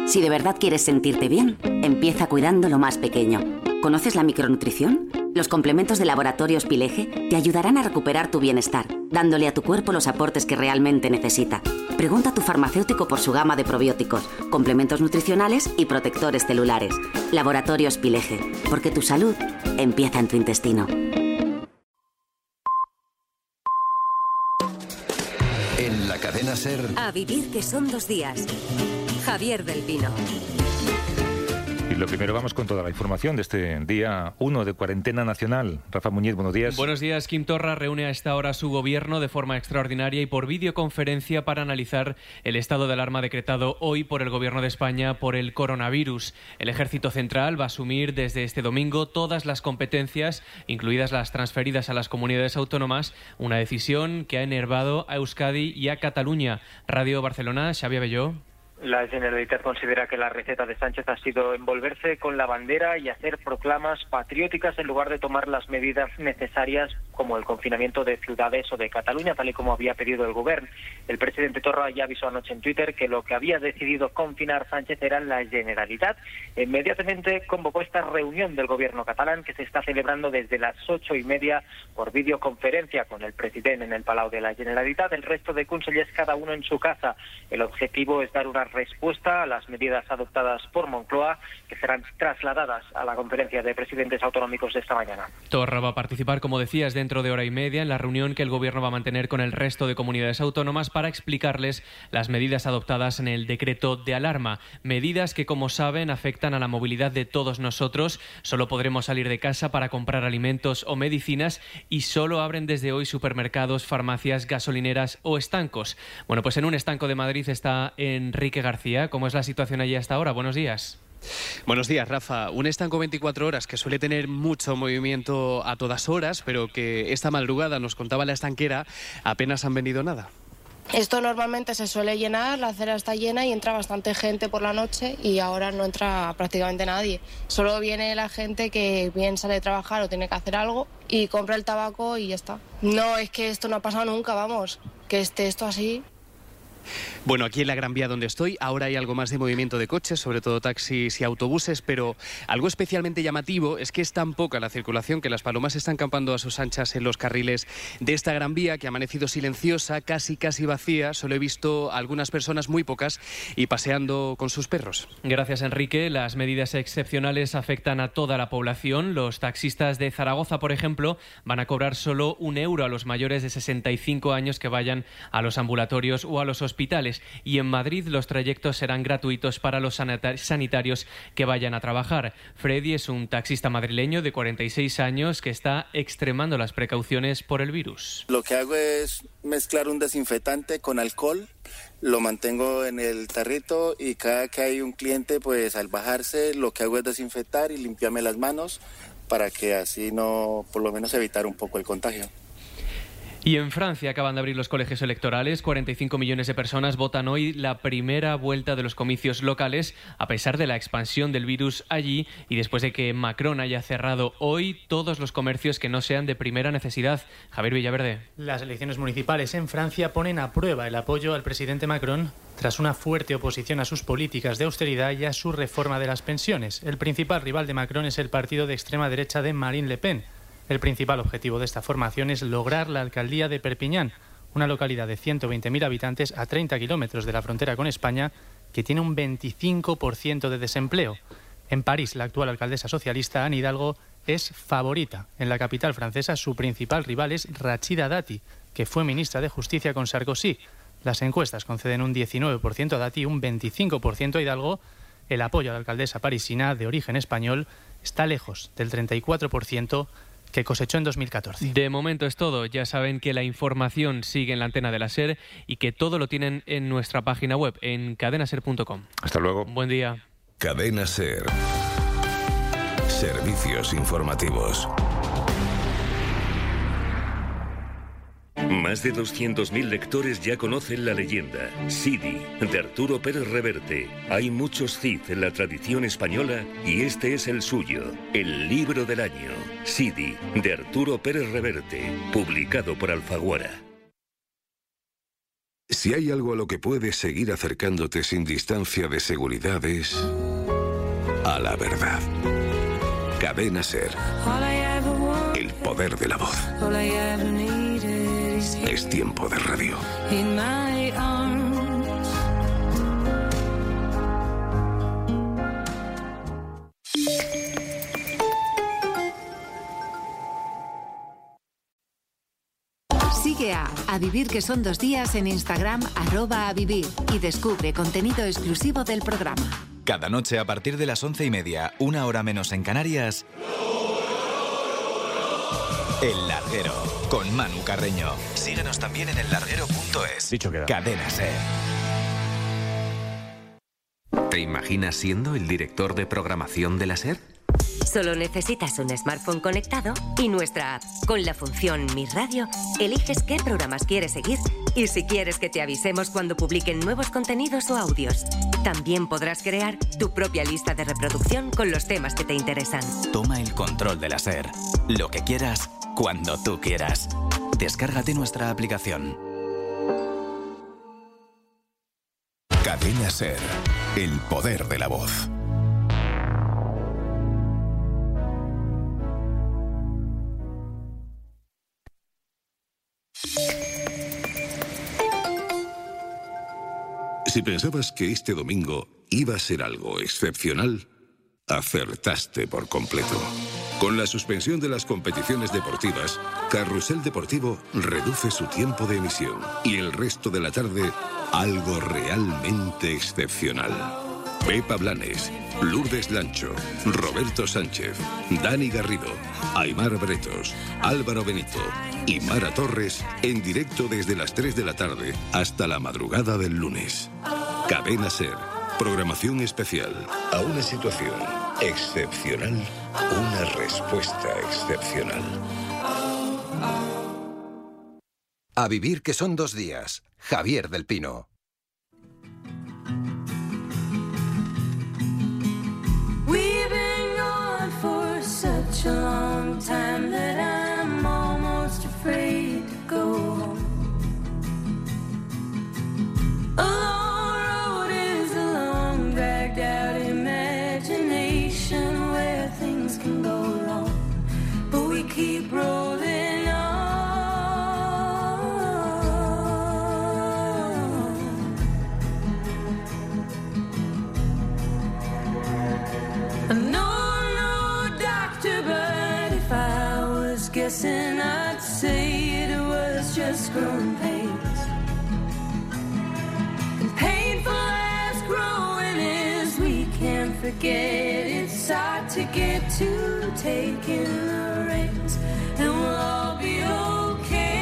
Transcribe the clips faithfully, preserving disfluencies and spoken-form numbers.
Si de verdad quieres sentirte bien, empieza cuidando lo más pequeño. ¿Conoces la micronutrición? Los complementos de Laboratorios Pileje te ayudarán a recuperar tu bienestar, dándole a tu cuerpo los aportes que realmente necesita. Pregunta a tu farmacéutico por su gama de probióticos, complementos nutricionales y protectores celulares. Laboratorios Pileje, porque tu salud empieza en tu intestino. En la cadena SER... A vivir que son dos días. Javier del Pino. Y lo primero, vamos con toda la información de este día uno de cuarentena nacional. Rafa Muñiz, buenos días. Buenos días. Quim Torra reúne a esta hora su gobierno de forma extraordinaria y por videoconferencia para analizar el estado de alarma decretado hoy por el Gobierno de España por el coronavirus. El Ejército Central va a asumir desde este domingo todas las competencias, incluidas las transferidas a las comunidades autónomas, una decisión que ha enervado a Euskadi y a Cataluña. Radio Barcelona, Xavi Abelló. La Generalitat considera que la receta de Sánchez ha sido envolverse con la bandera y hacer proclamas patrióticas en lugar de tomar las medidas necesarias como el confinamiento de ciudades o de Cataluña, tal y como había pedido el Gobierno. El presidente Torra ya avisó anoche en Twitter que lo que había decidido confinar Sánchez era la Generalitat. Inmediatamente convocó esta reunión del Gobierno catalán que se está celebrando desde las ocho y media por videoconferencia con el presidente en el Palau de la Generalitat. El resto de consellers cada uno en su casa. El objetivo es dar una respuesta a las medidas adoptadas por Moncloa, que serán trasladadas a la conferencia de presidentes autonómicos de esta mañana. Torra va a participar, como decías, dentro de hora y media en la reunión que el Gobierno va a mantener con el resto de comunidades autónomas para explicarles las medidas adoptadas en el decreto de alarma. Medidas que, como saben, afectan a la movilidad de todos nosotros. Solo podremos salir de casa para comprar alimentos o medicinas y solo abren desde hoy supermercados, farmacias, gasolineras o estancos. Bueno, pues en un estanco de Madrid está Enrique García. ¿Cómo es la situación allí hasta ahora? Buenos días. Buenos días, Rafa. Un estanco veinticuatro horas que suele tener mucho movimiento a todas horas, pero que esta madrugada, nos contaba la estanquera, apenas han vendido nada. Esto normalmente se suele llenar, la acera está llena y entra bastante gente por la noche y ahora no entra prácticamente nadie. Solo viene la gente que bien sale de trabajar o tiene que hacer algo y compra el tabaco y ya está. No, es que esto no ha pasado nunca, vamos, que esté esto así. Bueno, aquí en la Gran Vía donde estoy, ahora hay algo más de movimiento de coches, sobre todo taxis y autobuses, pero algo especialmente llamativo es que es tan poca la circulación que las palomas están campando a sus anchas en los carriles de esta Gran Vía, que ha amanecido silenciosa, casi casi vacía. Solo he visto algunas personas, muy pocas, y paseando con sus perros. Gracias, Enrique. Las medidas excepcionales afectan a toda la población. Los taxistas de Zaragoza, por ejemplo, van a cobrar solo un euro a los mayores de sesenta y cinco años que vayan a los ambulatorios o a los hospitales. Y en Madrid los trayectos serán gratuitos para los sanitarios que vayan a trabajar. Freddy es un taxista madrileño de cuarenta y seis años que está extremando las precauciones por el virus. Lo que hago es mezclar un desinfectante con alcohol, lo mantengo en el tarrito y cada que hay un cliente, pues al bajarse lo que hago es desinfectar y limpiarme las manos para que así no, por lo menos evitar un poco el contagio. Y en Francia acaban de abrir los colegios electorales. cuarenta y cinco millones de personas votan hoy la primera vuelta de los comicios locales, a pesar de la expansión del virus allí y después de que Macron haya cerrado hoy todos los comercios que no sean de primera necesidad. Javier Villaverde. Las elecciones municipales en Francia ponen a prueba el apoyo al presidente Macron tras una fuerte oposición a sus políticas de austeridad y a su reforma de las pensiones. El principal rival de Macron es el partido de extrema derecha de Marine Le Pen. El principal objetivo de esta formación es lograr la alcaldía de Perpiñán, una localidad de ciento veinte mil habitantes a treinta kilómetros de la frontera con España, que tiene un veinticinco por ciento de desempleo. En París, la actual alcaldesa socialista, Anne Hidalgo, es favorita. En la capital francesa, su principal rival es Rachida Dati, que fue ministra de Justicia con Sarkozy. Las encuestas conceden un diecinueve por ciento a Dati y un veinticinco por ciento a Hidalgo. El apoyo a la alcaldesa parisina, de origen español, está lejos del treinta y cuatro por ciento que cosechó en dos mil catorce. De momento es todo. Ya saben que la información sigue en la antena de la SER y que todo lo tienen en nuestra página web, en cadena ser punto com. Hasta luego. Buen día. Cadena SER. Servicios informativos. Más de doscientos mil lectores ya conocen la leyenda, Sidi, de Arturo Pérez Reverte. Hay muchos Cid en la tradición española y este es el suyo, el libro del año, Sidi, de Arturo Pérez Reverte, publicado por Alfaguara. Si hay algo a lo que puedes seguir acercándote sin distancia de seguridad es a la verdad. Cadena SER. El poder de la voz. Es tiempo de radio. Sigue a A Vivir que son dos días en Instagram, arroba a vivir, y descubre contenido exclusivo del programa. Cada noche a partir de las once y media, una hora menos en Canarias, El Larguero, con Manu Carreño. Síguenos también en el larguero punto es. Dicho queda. Cadena SER. ¿Te imaginas siendo el director de programación de la SER? Solo necesitas un smartphone conectado y nuestra app. Con la función Mi Radio, eliges qué programas quieres seguir y si quieres que te avisemos cuando publiquen nuevos contenidos o audios. También podrás crear tu propia lista de reproducción con los temas que te interesan. Toma el control de la SER. Lo que quieras, cuando tú quieras. Descárgate nuestra aplicación. Cadena SER. El poder de la voz. Si pensabas que este domingo iba a ser algo excepcional, acertaste por completo. Con la suspensión de las competiciones deportivas, Carrusel Deportivo reduce su tiempo de emisión y el resto de la tarde, algo realmente excepcional. Pepa Blanes, Lourdes Lancho, Roberto Sánchez, Dani Garrido, Aimar Bretos, Álvaro Benito y Mara Torres en directo desde las tres de la tarde hasta la madrugada del lunes. Cadena SER, programación especial. A una situación excepcional, una respuesta excepcional. A Vivir que son dos días. Javier del Pino. We've been gone for such a long time that I'm almost afraid to go home. A long road is a long, dragged out imagination where things can go wrong, but we keep rolling on. No, no, doctor, but if I was guessing, I'd say it was just growing pains. And painful as growing is, we can't forget it's hard to get to taking the reins, and we'll all be okay.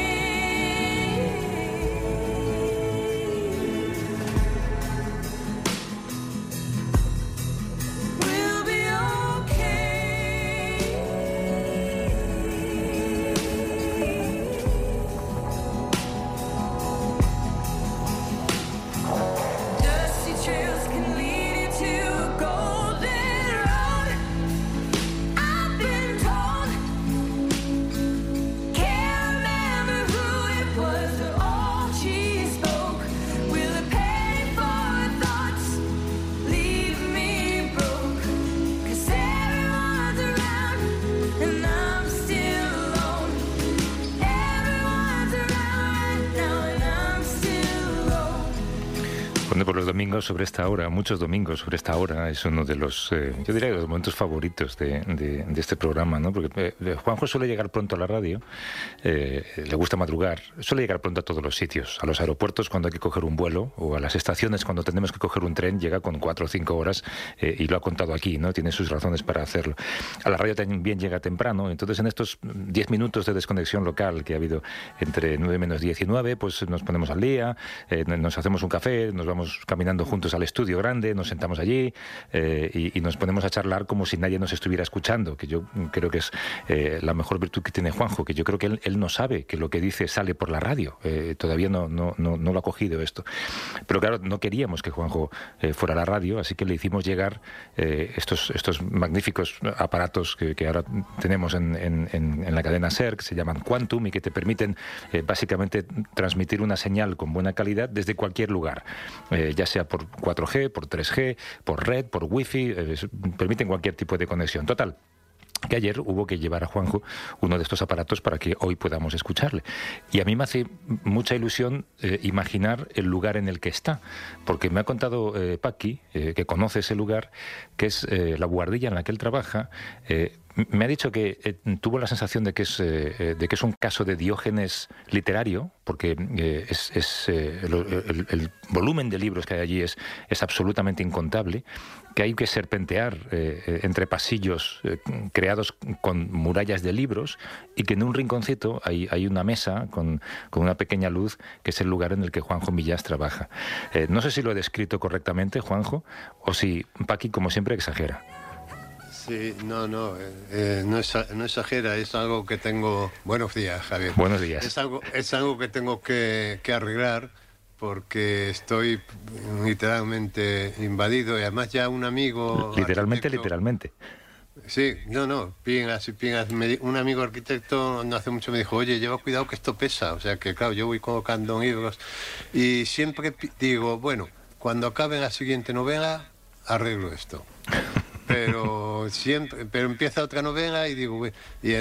We'll be Dusty trails can lead you to a golden road. I've been told. Can't remember who it was or all she spoke. Will it pay for thoughts? Leave me broke. 'Cause everyone's around and I'm still alone. Everyone's around right now and I'm still alone. Cuando por los domingos sobre esta hora, muchos domingos sobre esta hora, es uno de los, eh, yo diría, de los momentos favoritos de, de, de este programa, ¿no? Porque eh, Juanjo suele llegar pronto a la radio, eh, le gusta madrugar, suele llegar pronto a todos los sitios, a los aeropuertos cuando hay que coger un vuelo, o a las estaciones cuando tenemos que coger un tren, llega con cuatro o cinco horas, eh, y lo ha contado aquí, ¿no? Tiene sus razones para hacerlo. A la radio también llega temprano, entonces en estos diez minutos de desconexión local que ha habido entre nueve menos diez y nueve, pues nos ponemos al día, eh, nos hacemos un café, nos vamos caminando juntos al estudio grande, nos sentamos allí eh, y, y nos ponemos a charlar como si nadie nos estuviera escuchando, que yo creo que es eh, la mejor virtud que tiene Juanjo, que yo creo que él, él no sabe que lo que dice sale por la radio, eh, todavía no, no, no, no lo ha cogido esto. Pero claro, no queríamos que Juanjo eh, fuera a la radio, así que le hicimos llegar eh, estos, estos magníficos aparatos que, que ahora tenemos en, en, en la cadena SER, que se llaman Quantum y que te permiten eh, básicamente transmitir una señal con buena calidad desde cualquier lugar, eh, ya sea por cuatro G, por tres G, por red, por wifi, eh, permiten cualquier tipo de conexión. Total, que ayer hubo que llevar a Juanjo uno de estos aparatos para que hoy podamos escucharle. Y a mí me hace mucha ilusión eh, imaginar el lugar en el que está, porque me ha contado eh, Paqui, eh, que conoce ese lugar, que es eh, la buhardilla en la que él trabaja. eh, Me ha dicho que eh, tuvo la sensación de que es eh, de que es un caso de Diógenes literario, porque eh, es, es eh, el, el, el volumen de libros que hay allí es, es absolutamente incontable, que hay que serpentear eh, entre pasillos eh, creados con murallas de libros y que en un rinconcito hay, hay una mesa con, con una pequeña luz, que es el lugar en el que Juanjo Millás trabaja. Eh, no sé si lo he descrito correctamente, Juanjo, o si Paqui, como siempre, exagera. Sí, no, no, eh, no, es, no exagera, es algo que tengo... Buenos días, Javier. Buenos días. Es algo, es algo que tengo que, que arreglar porque estoy literalmente invadido y además ya un amigo... Literalmente, arquitecto, literalmente. Sí, no, no, pingas y pingas. Me, un amigo arquitecto no hace mucho me dijo, oye, lleva cuidado que esto pesa. O sea que, claro, yo voy colocando libros y siempre digo, bueno, cuando acabe la siguiente novela, arreglo esto. Pero siempre, pero empieza otra novela y digo, y, y,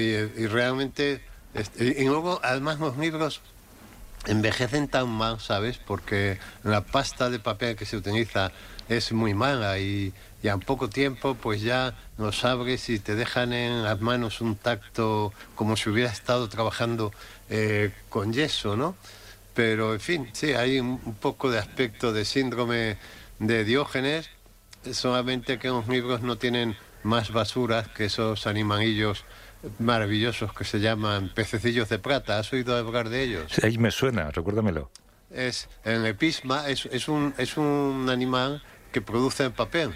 y realmente, y luego además los libros envejecen tan mal, ¿sabes? Porque la pasta de papel que se utiliza es muy mala y, y en poco tiempo pues ya los abres y te dejan en las manos un tacto como si hubiera estado trabajando eh, con yeso, ¿no? Pero en fin, sí, hay un, un poco de aspecto de síndrome de Diógenes, solamente que los libros no tienen más basuras que esos animalillos maravillosos que se llaman pececillos de plata. ¿Has oído hablar de ellos? Sí, ahí me suena, recuérdamelo. Es, el episma es, es, un, es un animal que produce papel.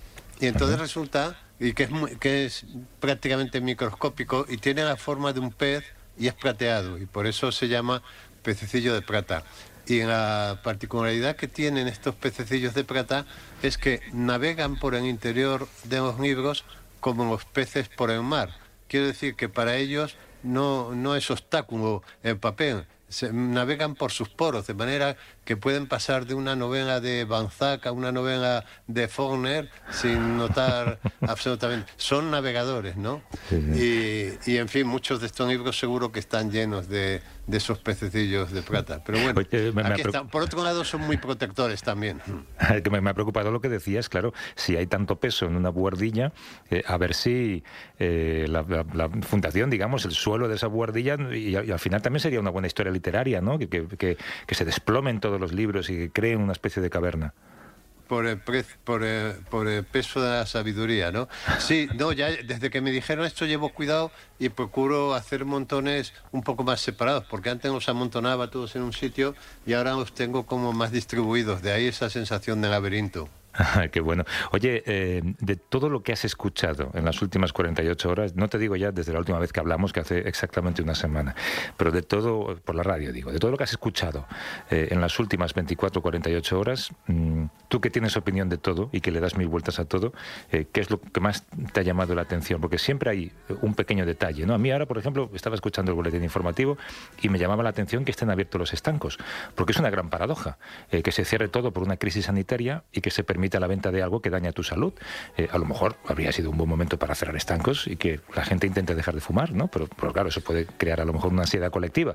Y entonces uh-huh. resulta y que, es muy, que es prácticamente microscópico y tiene la forma de un pez y es plateado. Y por eso se llama pececillo de plata. Y la particularidad que tienen estos pececillos de plata es que navegan por el interior de los libros como los peces por el mar. Quiero decir que para ellos no, no es obstáculo el papel, se navegan por sus poros, de manera que pueden pasar de una novela de Balzac a una novela de Faulkner sin notar absolutamente. Son navegadores, ¿no? Sí, sí. Y, y, en fin, muchos de estos libros seguro que están llenos de, de esos pececillos de plata. Pero bueno, Oye, me, aquí me están. Por otro lado, son muy protectores también. Que me, me ha preocupado lo que decías, claro, si hay tanto peso en una buhardilla, eh, a ver si eh, la, la, la fundación, digamos, el suelo de esa buhardilla, y, y al final también sería una buena historia literaria, ¿no? Que, que, que se desplomen todos los libros y que creen una especie de caverna. Por el, pre, por, el, por el peso de la sabiduría, ¿no? Sí, no, ya desde que me dijeron esto llevo cuidado y procuro hacer montones un poco más separados, porque antes los amontonaba todos en un sitio y ahora los tengo como más distribuidos, de ahí esa sensación de laberinto. Qué bueno. Oye, eh, de todo lo que has escuchado en las últimas cuarenta y ocho horas, no te digo ya desde la última vez que hablamos, que hace exactamente una semana, pero de todo, por la radio digo, de todo lo que has escuchado eh, en las últimas veinticuatro, cuarenta y ocho horas, mmm, tú que tienes opinión de todo y que le das mil vueltas a todo, eh, ¿qué es lo que más te ha llamado la atención? Porque siempre hay un pequeño detalle, ¿no? A mí ahora, por ejemplo, estaba escuchando el boletín informativo y me llamaba la atención que estén abiertos los estancos, porque es una gran paradoja, eh, que se cierre todo por una crisis sanitaria y que se permita la venta de algo que daña tu salud. Eh, a lo mejor habría sido un buen momento para cerrar estancos y que la gente intente dejar de fumar, ¿no? Pero, pero claro, eso puede crear a lo mejor una ansiedad colectiva.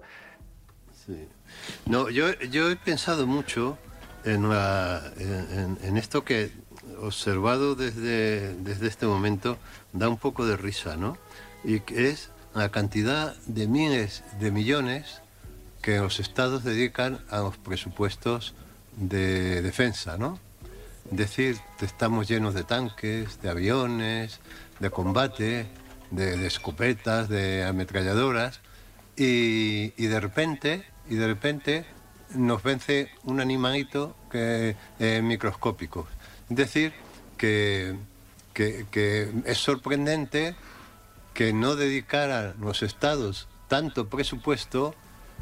Sí. No, yo, yo he pensado mucho en, la, en, en esto que, observado desde, desde este momento, da un poco de risa, ¿no? Y que es la cantidad de miles de millones que los estados dedican a los presupuestos de defensa, ¿no? Decir, estamos llenos de tanques, de aviones, de combate, de, de escopetas, de ametralladoras, y, y de repente, y de repente nos vence un animalito que, eh, microscópico. Es decir, que, que, que es sorprendente que no dedicaran los estados tanto presupuesto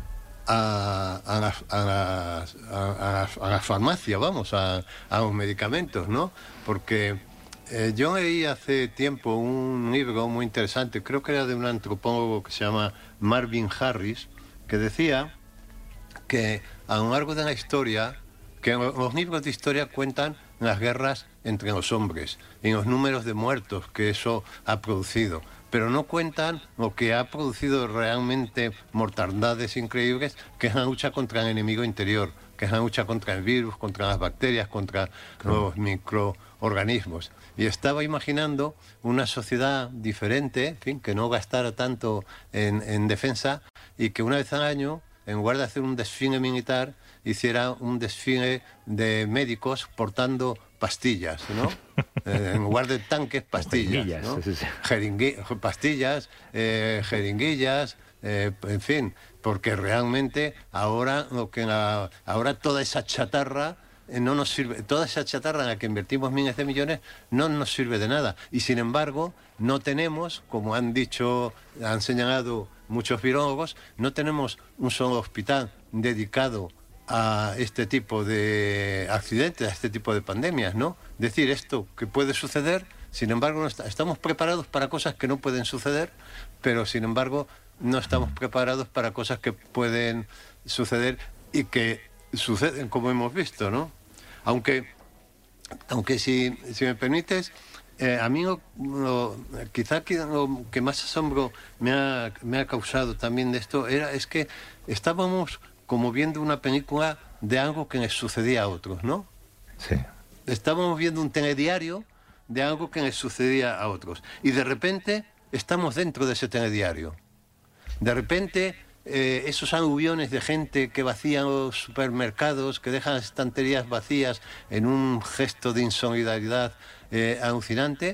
a, a, las, a, las, a, las, a las farmacias, vamos, a, a los medicamentos, ¿no? Porque eh, yo leí hace tiempo un libro muy interesante, creo que era de un antropólogo que se llama Marvin Harris, que decía que a lo largo de la historia, que los libros de historia cuentan las guerras entre los hombres y los números de muertos que eso ha producido, pero no cuentan lo que ha producido realmente mortandades increíbles, que es la lucha contra el enemigo interior, que es la lucha contra el virus, contra las bacterias, contra los microorganismos. Y estaba imaginando una sociedad diferente, en fin, que no gastara tanto en, en defensa y que una vez al año, en lugar de hacer un desfile militar, hiciera un desfile de médicos portando pastillas, ¿no? Eh, en lugar de tanques, pastillas, ¿no? Sí, sí. Jeringui- pastillas, eh, jeringuillas, eh, en fin, porque realmente ahora lo que la, ahora toda esa chatarra eh, no nos sirve, toda esa chatarra en la que invertimos miles de millones no nos sirve de nada. Y sin embargo, no tenemos, como han dicho, han señalado muchos virólogos, no tenemos un solo hospital dedicado a este tipo de accidentes, a este tipo de pandemias, ¿no? Decir esto que puede suceder, sin embargo, no está, estamos preparados para cosas que no pueden suceder, pero sin embargo no estamos preparados para cosas que pueden suceder y que suceden, como hemos visto, ¿no? Aunque, aunque si, si me permites, eh, a mí lo, lo, quizá que lo que más asombro me ha, me ha causado también de esto era, es que estábamos como viendo una película de algo que les sucedía a otros, ¿no? Sí. Estábamos viendo un telediario de algo que les sucedía a otros. Y de repente estamos dentro de ese telediario. De repente eh, esos aluviones de gente que vacían los supermercados, que dejan las estanterías vacías en un gesto de insolidaridad eh, alucinante,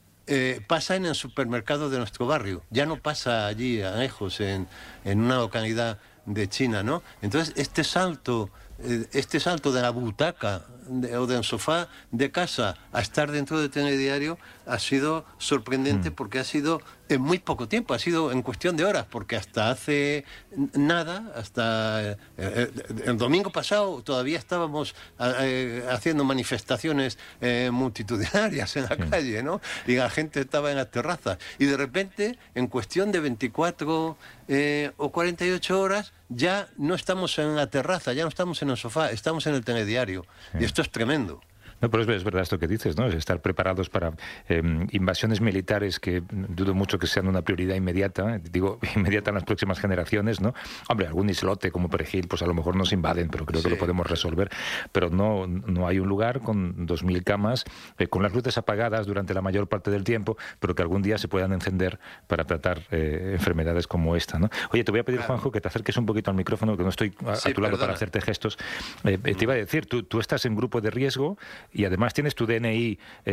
eh, pasa en el supermercado de nuestro barrio. Ya no pasa allí a lejos, en, en una localidad de China, ¿no? Entonces, este salto, eh, este salto de la butaca de, o del sofá de casa a estar dentro del telediario ha sido sorprendente, mm. porque ha sido en muy poco tiempo, ha sido en cuestión de horas, porque hasta hace nada, hasta eh, eh, el domingo pasado todavía estábamos eh, haciendo manifestaciones eh, multitudinarias en la mm. calle, ¿no? Y la gente estaba en las terrazas. Y de repente, en cuestión de veinticuatro eh, o cuarenta y ocho horas, ya no estamos en la terraza, ya no estamos en el sofá, estamos en el telediario. Sí. Y esto es tremendo. No, pero es, es verdad esto que dices, ¿no? Es estar preparados para eh, invasiones militares que dudo mucho que sean una prioridad inmediata, eh, digo, inmediata en las próximas generaciones, ¿no? Hombre, algún islote como Perejil, pues a lo mejor nos invaden, pero creo sí. que lo podemos resolver. Pero no, no hay un lugar con dos mil camas, eh, con las luces apagadas durante la mayor parte del tiempo, pero que algún día se puedan encender para tratar eh, enfermedades como esta, ¿no? Oye, te voy a pedir, claro. Juanjo, que te acerques un poquito al micrófono, que no estoy a, sí, a tu lado perdona. para hacerte gestos. Eh, eh, te iba a decir, tú, tú estás en grupo de riesgo y además tienes tu D N I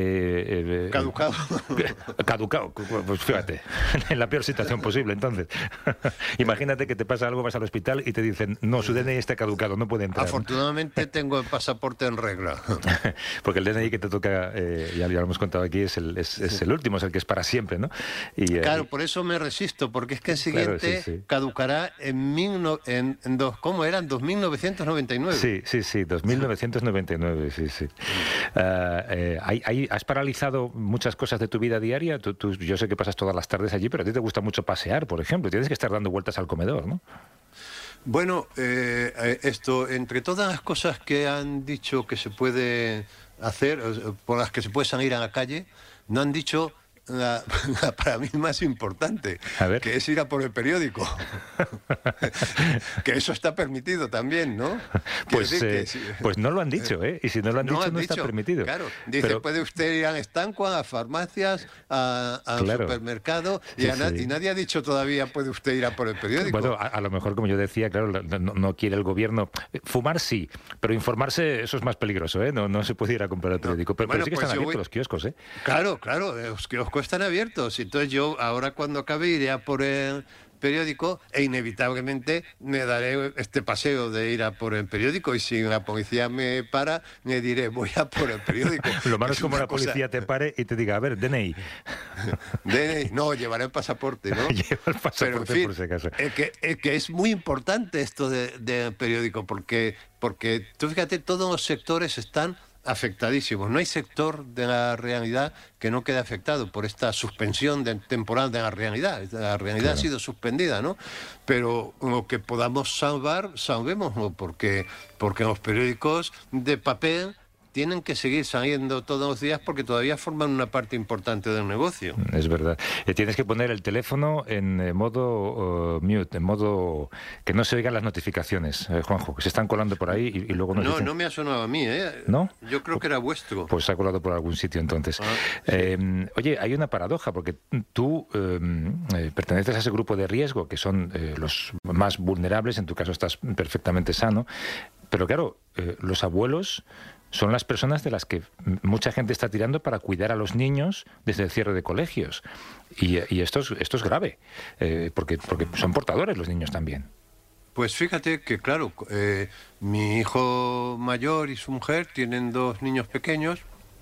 eh, eh, caducado. Caducado, pues fíjate, en la peor situación posible. Entonces, imagínate que te pasa algo, vas al hospital y te dicen, no, su D N I está caducado, no puede entrar. Afortunadamente tengo el pasaporte en regla. Porque el D N I que te toca, eh, ya, ya lo hemos contado aquí, es el, es, es el último, es el que es para siempre, ¿no? Y, claro, eh, por eso me resisto, porque es que el siguiente claro, sí, sí. caducará en, mil no, en, en dos, ¿cómo eran? dos mil novecientos noventa y nueve. Sí, sí, sí, dos mil novecientos noventa y nueve, sí, sí. Uh, eh, hay, hay, ¿Has paralizado muchas cosas de tu vida diaria? Tú, tú, yo sé que pasas todas las tardes allí, pero a ti te gusta mucho pasear, por ejemplo. Tienes que estar dando vueltas al comedor, ¿no? Bueno, eh, esto, entre todas las cosas que han dicho que se puede hacer, por las que se puede salir a la calle, no han dicho la, la para mí más importante, que es ir a por el periódico. Que eso está permitido también, ¿no? Pues, eh, que, si, pues no lo han dicho, ¿eh? Y si no lo han no dicho, han no dicho, está permitido. Claro, dice, pero... puede usted ir al estanco, a las farmacias, a, al claro. supermercado, y, sí, a na sí. y nadie ha dicho todavía, puede usted ir a por el periódico. Bueno, a, a lo mejor, como yo decía, claro, no, no quiere el gobierno. Fumar sí, pero informarse, eso es más peligroso, ¿eh? No, no se puede ir a comprar el periódico. No. Pero, bueno, pero sí que pues están abiertos voy... los kioscos, ¿eh? Claro, claro, los kioscos están abiertos. Entonces yo, ahora cuando acabe, iré a por el, periódico e inevitablemente me daré este paseo de ir a por el periódico, y si la policía me para, me diré, voy a por el periódico. Lo malo es como una la policía cosa... te pare y te diga, a ver, D N I. D N I, no, llevaré el pasaporte, ¿no? Lleva el pasaporte, Pero, en fin, por si acaso. Es que, es que es muy importante esto del de periódico, porque, porque tú fíjate, todos los sectores están afectadísimos. No hay sector de la realidad que no quede afectado por esta suspensión de, temporal de la realidad. La realidad claro. ha sido suspendida, ¿no? Pero lo que podamos salvar, salvémoslo, porque, porque los periódicos de papel tienen que seguir saliendo todos los días porque todavía forman una parte importante del negocio. Es verdad. Eh, tienes que poner el teléfono en eh, modo uh, mute, en modo que no se oigan las notificaciones, eh, Juanjo, que se están colando por ahí y, y luego nos No, dicen... no me ha sonado a mí, ¿eh? ¿No? Yo creo que era vuestro. Pues se ha colado por algún sitio entonces. Ah, sí. eh, oye, hay una paradoja, porque tú eh, eh, perteneces a ese grupo de riesgo, que son eh, los más vulnerables, en tu caso estás perfectamente sano, pero claro, eh, los abuelos son las personas de las que mucha gente está tirando para cuidar a los niños desde el cierre de colegios. Y, y esto, es, esto es grave, eh, porque, porque son portadores los niños también. Pues fíjate que, claro, eh, mi hijo mayor y su mujer tienen dos niños pequeños,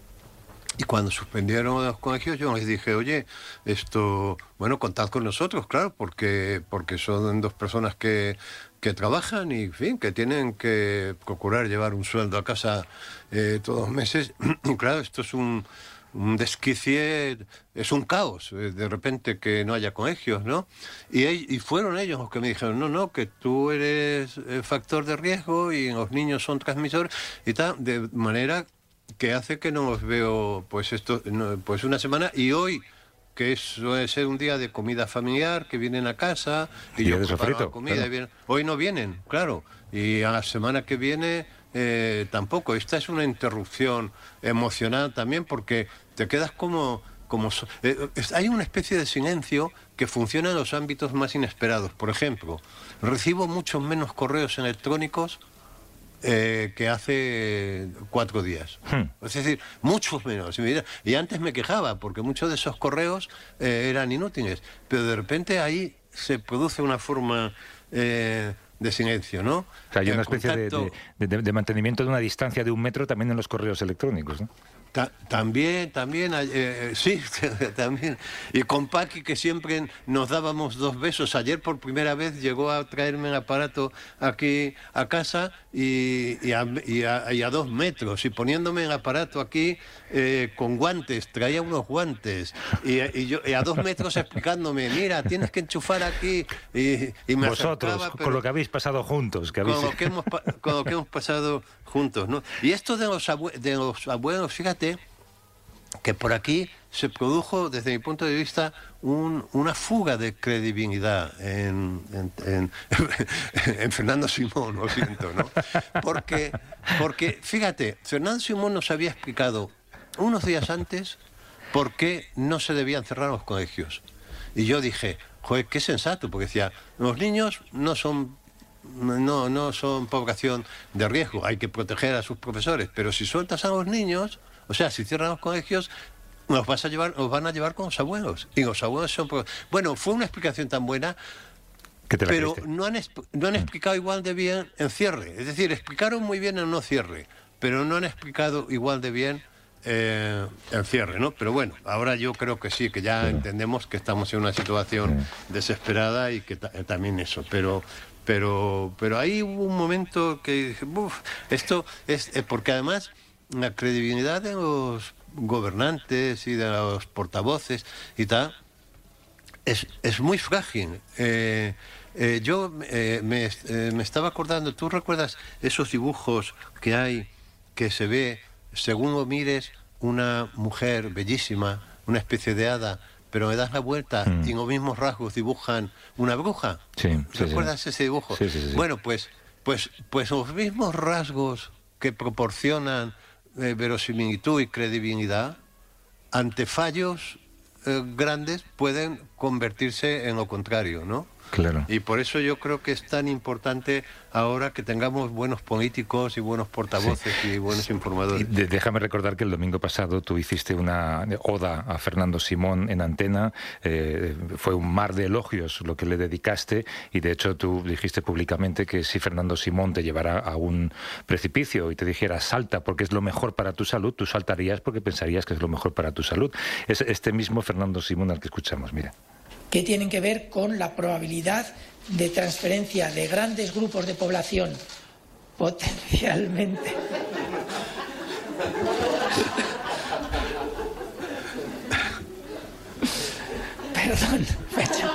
y cuando suspendieron los colegios yo les dije, oye, esto, bueno, contad con nosotros, claro, porque, porque son dos personas que... que trabajan y, en fin, que tienen que procurar llevar un sueldo a casa eh, todos los meses. Y claro, esto es un, un desquicie, es un caos, eh, de repente que no haya colegios, ¿no? Y, y fueron ellos los que me dijeron, no, no, que tú eres eh, factor de riesgo y los niños son transmisores y tal, de manera que hace que no los veo, pues, esto, no, pues una semana, y hoy... que suele ser un día de comida familiar, que vienen a casa y, y yo preparo la comida. Claro. Y vienen. Hoy no vienen, claro, y a la semana que viene eh, tampoco. Esta es una interrupción emocional también, porque te quedas como... como eh, hay una especie de silencio que funciona en los ámbitos más inesperados. Por ejemplo, recibo muchos menos correos electrónicos Eh, que hace cuatro días. Hmm. Es decir, muchos menos. Y antes me quejaba, porque muchos de esos correos eh, eran inútiles. Pero de repente ahí se produce una forma eh, de silencio, ¿no? O sea, hay una especie de, de, de, de mantenimiento de una distancia de un metro también en los correos electrónicos, ¿no? Ta también, también, eh, sí, también. Y con Paqui, que siempre nos dábamos dos besos. Ayer por primera vez llegó a traerme el aparato aquí a casa y, y, a, y, a, y a dos metros. Y poniéndome el aparato aquí eh, con guantes, traía unos guantes. Y, y, yo, y a dos metros explicándome, mira, tienes que enchufar aquí. Y, y me Vosotros, con lo que habéis pasado juntos. Que habéis... Con, lo que hemos, con lo que hemos pasado juntos, ¿no? Y esto de los, abue de los abuelos, fíjate, que por aquí se produjo, desde mi punto de vista, un, una fuga de credibilidad en, en, en, en Fernando Simón, lo siento, ¿no? Porque, porque, fíjate, Fernando Simón nos había explicado unos días antes por qué no se debían cerrar los colegios. Y yo dije, joder, qué sensato, porque decía, los niños no son... No, no son población de riesgo, hay que proteger a sus profesores, pero si sueltas a los niños, o sea, si cierran los colegios, los vas a llevar, los van a llevar con los abuelos, y los abuelos son... Bueno, fue una explicación tan buena, pero no han, no han explicado igual de bien en cierre, es decir, explicaron muy bien en no cierre, pero no han explicado igual de bien eh, en cierre, ¿no? Pero bueno, ahora yo creo que sí, que ya sí. entendemos que estamos en una situación sí. desesperada y que ta también eso, pero... Pero, pero ahí hubo un momento que dije, uff, esto es... Eh, porque además la credibilidad de los gobernantes y de los portavoces y tal es, es muy frágil. Eh, eh, yo eh, me, eh, me estaba acordando, ¿tú recuerdas esos dibujos que hay, que se ve, según lo mires, una mujer bellísima, una especie de hada, pero me das la vuelta mm. y en los mismos rasgos dibujan una bruja? Sí, sí, ¿Recuerdas sí. ese dibujo? Sí, sí, sí. Bueno, pues, pues, pues los mismos rasgos que proporcionan eh, verosimilitud y credibilidad, ante fallos eh, grandes pueden convertirse en lo contrario, ¿no? Claro. Y por eso yo creo que es tan importante ahora que tengamos buenos políticos y buenos portavoces sí. y buenos informadores. De, déjame recordar que el domingo pasado tú hiciste una oda a Fernando Simón en Antena. Eh, fue un mar de elogios lo que le dedicaste y de hecho tú dijiste públicamente que si Fernando Simón te llevara a un precipicio y te dijera salta porque es lo mejor para tu salud, tú saltarías porque pensarías que es lo mejor para tu salud. Es este mismo Fernando Simón al que escuchamos, mira. Que tienen que ver con la probabilidad de transferencia de grandes grupos de población potencialmente perdón Pecho.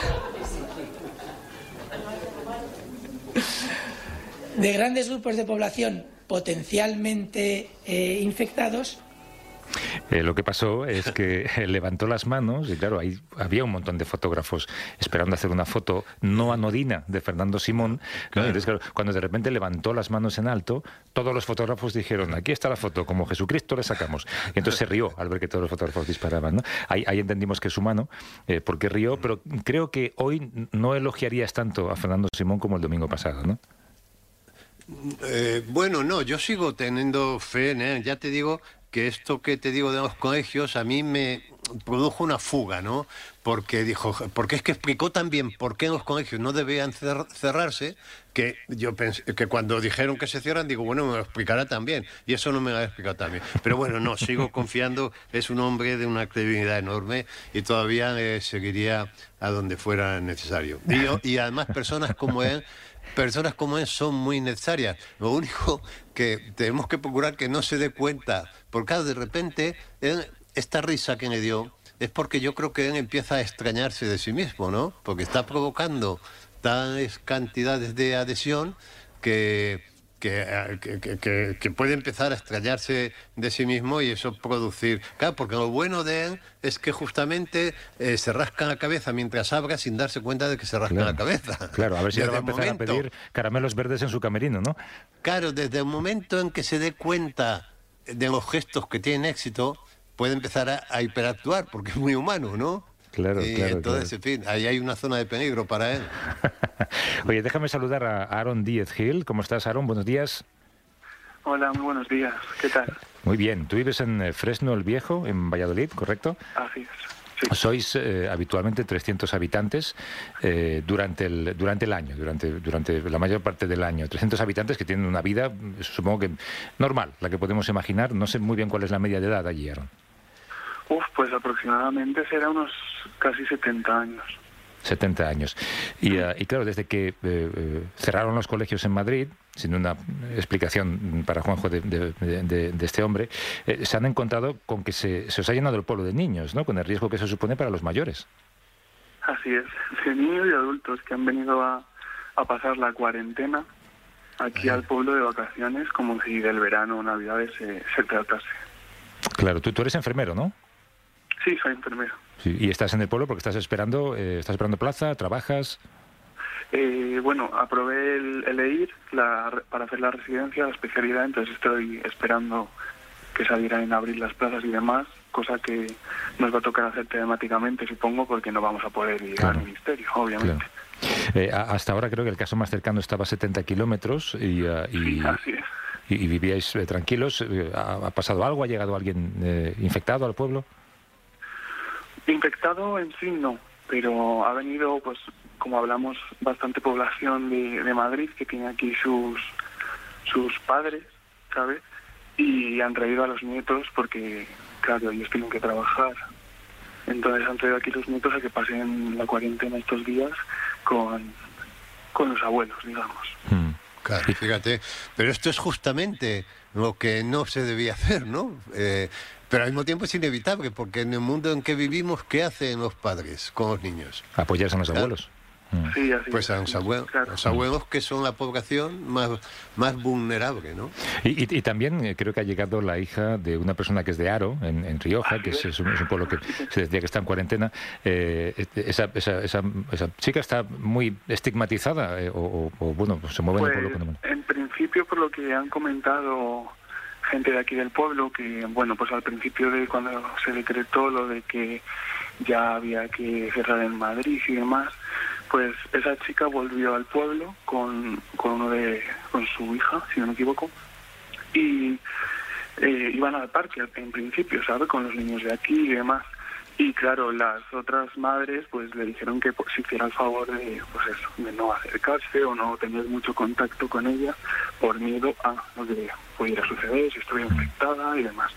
de grandes grupos de población potencialmente eh, infectados. Eh, lo que pasó es que levantó las manos y claro, ahí había un montón de fotógrafos esperando hacer una foto no anodina de Fernando Simón. ¿No? Entonces, claro, cuando de repente levantó las manos en alto, todos los fotógrafos dijeron, aquí está la foto, como Jesucristo le sacamos. Y entonces se rió al ver que todos los fotógrafos disparaban, ¿no? Ahí, ahí entendimos que es humano, eh, porque rió, pero creo que hoy no elogiarías tanto a Fernando Simón como el domingo pasado, ¿no? Eh, bueno, no, yo sigo teniendo fe en él. Ya te digo que esto que te digo de los colegios a mí me produjo una fuga, ¿no? Porque dijo, porque es que explicó también por qué en los colegios no debían cer cerrarse, que yo pensé que cuando dijeron que se cierran, digo, bueno, me lo explicará también, y eso no me lo ha explicado también. Pero bueno, no, sigo confiando, es un hombre de una credibilidad enorme y todavía eh, seguiría a donde fuera necesario. Y, y además personas como él Personas como él son muy necesarias. Lo único que tenemos que procurar que no se dé cuenta, porque claro, de repente él, esta risa que me dio es porque yo creo que él empieza a extrañarse de sí mismo, ¿no? Porque está provocando tales cantidades de adhesión que, que, que, que, que puede empezar a extrañarse de sí mismo y eso producir... Claro, porque lo bueno de él es que justamente eh, se rasca la cabeza mientras habla sin darse cuenta de que se rasca claro, la cabeza. Claro, a ver si desde ahora va a empezar momento, a pedir caramelos verdes en su camerino, ¿no? Claro, desde el momento en que se dé cuenta de los gestos que tienen éxito, puede empezar a, a hiperactuar, porque es muy humano, ¿no? Claro, y claro, entonces, claro. en fin, ahí hay una zona de peligro para él. Oye, déjame saludar a Aaron Díez Gil. ¿Cómo estás, Aaron? Buenos días. Hola, muy buenos días. ¿Qué tal? Muy bien. Tú vives en Fresno el Viejo, en Valladolid, ¿correcto? Así es. Sí. Sois eh, habitualmente trescientos habitantes eh, durante el durante el año, durante durante la mayor parte del año. trescientos habitantes que tienen una vida, supongo que normal, la que podemos imaginar. No sé muy bien cuál es la media de edad allí, Aaron. Uf, pues aproximadamente será unos casi setenta años. setenta años. Y, uh, y claro, desde que eh, eh, cerraron los colegios en Madrid, sin una explicación para Juanjo de, de, de, de este hombre, eh, se han encontrado con que se, se os ha llenado el pueblo de niños, ¿no? Con el riesgo que eso supone para los mayores. Así es, de niños y adultos que han venido a, a pasar la cuarentena aquí al pueblo de vacaciones como si del verano o Navidades se, se tratase. Claro, tú, tú eres enfermero, ¿no? Sí, soy enfermero. Sí, y estás en el pueblo porque estás esperando, eh, estás esperando plaza, trabajas. Eh, bueno, aprobé el, el E I R la, para hacer la residencia, la especialidad, entonces estoy esperando que salieran en abril las plazas y demás, cosa que nos va a tocar hacer telemáticamente, supongo, porque no vamos a poder ir claro. al ministerio, obviamente. Claro. Eh, hasta ahora creo que el caso más cercano estaba a setenta kilómetros y, uh, y, sí, así es. y, y vivíais eh, tranquilos. ¿Ha, ¿Ha pasado algo? ¿Ha llegado alguien eh, infectado al pueblo? Infectado en sí no, pero ha venido, pues como hablamos, bastante población de, de Madrid que tiene aquí sus sus padres, ¿sabes? Y han traído a los nietos porque, claro, ellos tienen que trabajar. Entonces han traído aquí los nietos a que pasen la cuarentena estos días con, con los abuelos, digamos. Hmm. Claro, fíjate, pero esto es justamente lo que no se debía hacer, ¿no? Eh, pero al mismo tiempo es inevitable, porque en el mundo en que vivimos, ¿qué hacen los padres con los niños? Apoyarse a los claro. abuelos. Sí, así pues a los abuelos, claro. los abuelos que son la población más, más vulnerable, ¿no? Y, y, y también eh, creo que ha llegado la hija de una persona que es de Haro, en, en Rioja, ah, que es, es, un, es un pueblo que se decía que está en cuarentena. Eh, esa, esa, esa, esa chica está muy estigmatizada, eh, o, o, o bueno, se mueve pues, en el pueblo. En principio, por lo que han comentado gente de aquí del pueblo que, bueno, pues al principio de cuando se decretó lo de que ya había que cerrar en Madrid y demás, pues esa chica volvió al pueblo con, con uno de con su hija, si no me equivoco, y eh, iban al parque en principio, ¿sabes? Con los niños de aquí y demás. Y claro, las otras madres pues le dijeron que pues, se hiciera el favor de, pues eso, de no acercarse o no tener mucho contacto con ella por miedo a lo que pudiera suceder, si estuviera infectada y demás.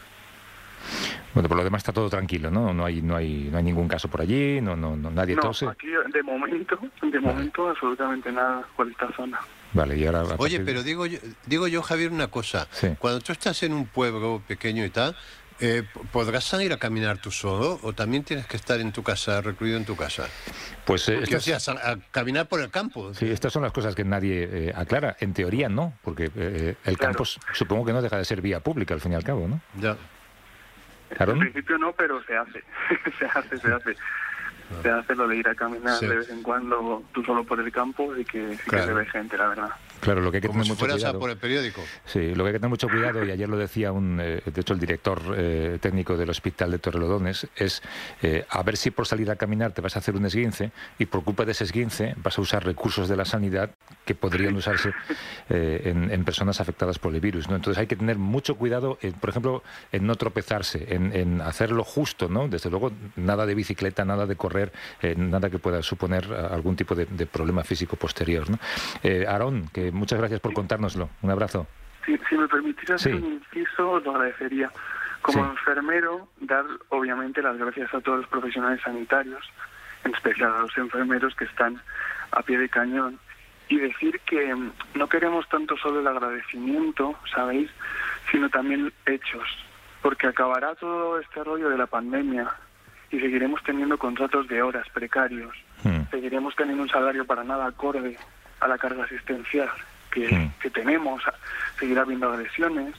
Bueno, por lo demás está todo tranquilo, ¿no? No hay no hay no hay ningún caso por allí, no no, no nadie no, tose. Aquí de momento, de momento vale. absolutamente nada por esta zona. Vale, y ahora... Oye, pero digo yo, digo yo, Javier, una cosa. Sí. Cuando tú estás en un pueblo pequeño y tal, eh, ¿podrás salir a caminar tú solo o también tienes que estar en tu casa, recluido en tu casa? Pues eh, Porque, estas... o sea, a, a caminar por el campo. Sí, estas son las cosas que nadie eh, aclara. En teoría no, porque eh, el Claro. campo supongo que no deja de ser vía pública al fin y al cabo, ¿no? Ya. ¿Aarón? En principio no, pero se hace, se hace, se hace. Se hace lo de ir a caminar Sí. de vez en cuando tú solo por el campo y que sí Claro. que se ve gente, la verdad. Claro, lo que hay que Como tener si mucho fueras cuidado. a por el periódico. Sí, lo que hay que tener mucho cuidado, y ayer lo decía un, eh, de hecho el director eh, técnico del hospital de Torrelodones, es eh, a ver si por salir a caminar te vas a hacer un esguince y por culpa de ese esguince vas a usar recursos de la sanidad que podrían usarse eh, en, en personas afectadas por el virus, ¿no? Entonces hay que tener mucho cuidado, eh, por ejemplo, en no tropezarse, en, en hacer lo justo, ¿no? Desde luego, nada de bicicleta, nada de correr, eh, nada que pueda suponer algún tipo de, de problema físico posterior, ¿no? Eh, Aarón, que muchas gracias por contárnoslo. Un abrazo. Si, si me permitieras Sí. un inciso, os lo agradecería. Como Sí. enfermero, dar obviamente las gracias a todos los profesionales sanitarios, en especial a los enfermeros que están a pie de cañón, y decir que mm, no queremos tanto solo el agradecimiento, ¿sabéis?, sino también hechos, porque acabará todo este rollo de la pandemia y seguiremos teniendo contratos de horas precarios, Hmm. seguiremos teniendo un salario para nada acorde a la carga asistencial que, Hmm. que tenemos, seguirá habiendo agresiones,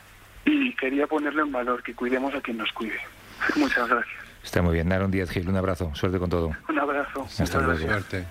y quería ponerle en valor que cuidemos a quien nos cuide. Muchas gracias. Está muy bien. Aarón Díaz Gil, un abrazo. Suerte con todo. Un abrazo. Hasta Muchas luego. gracias.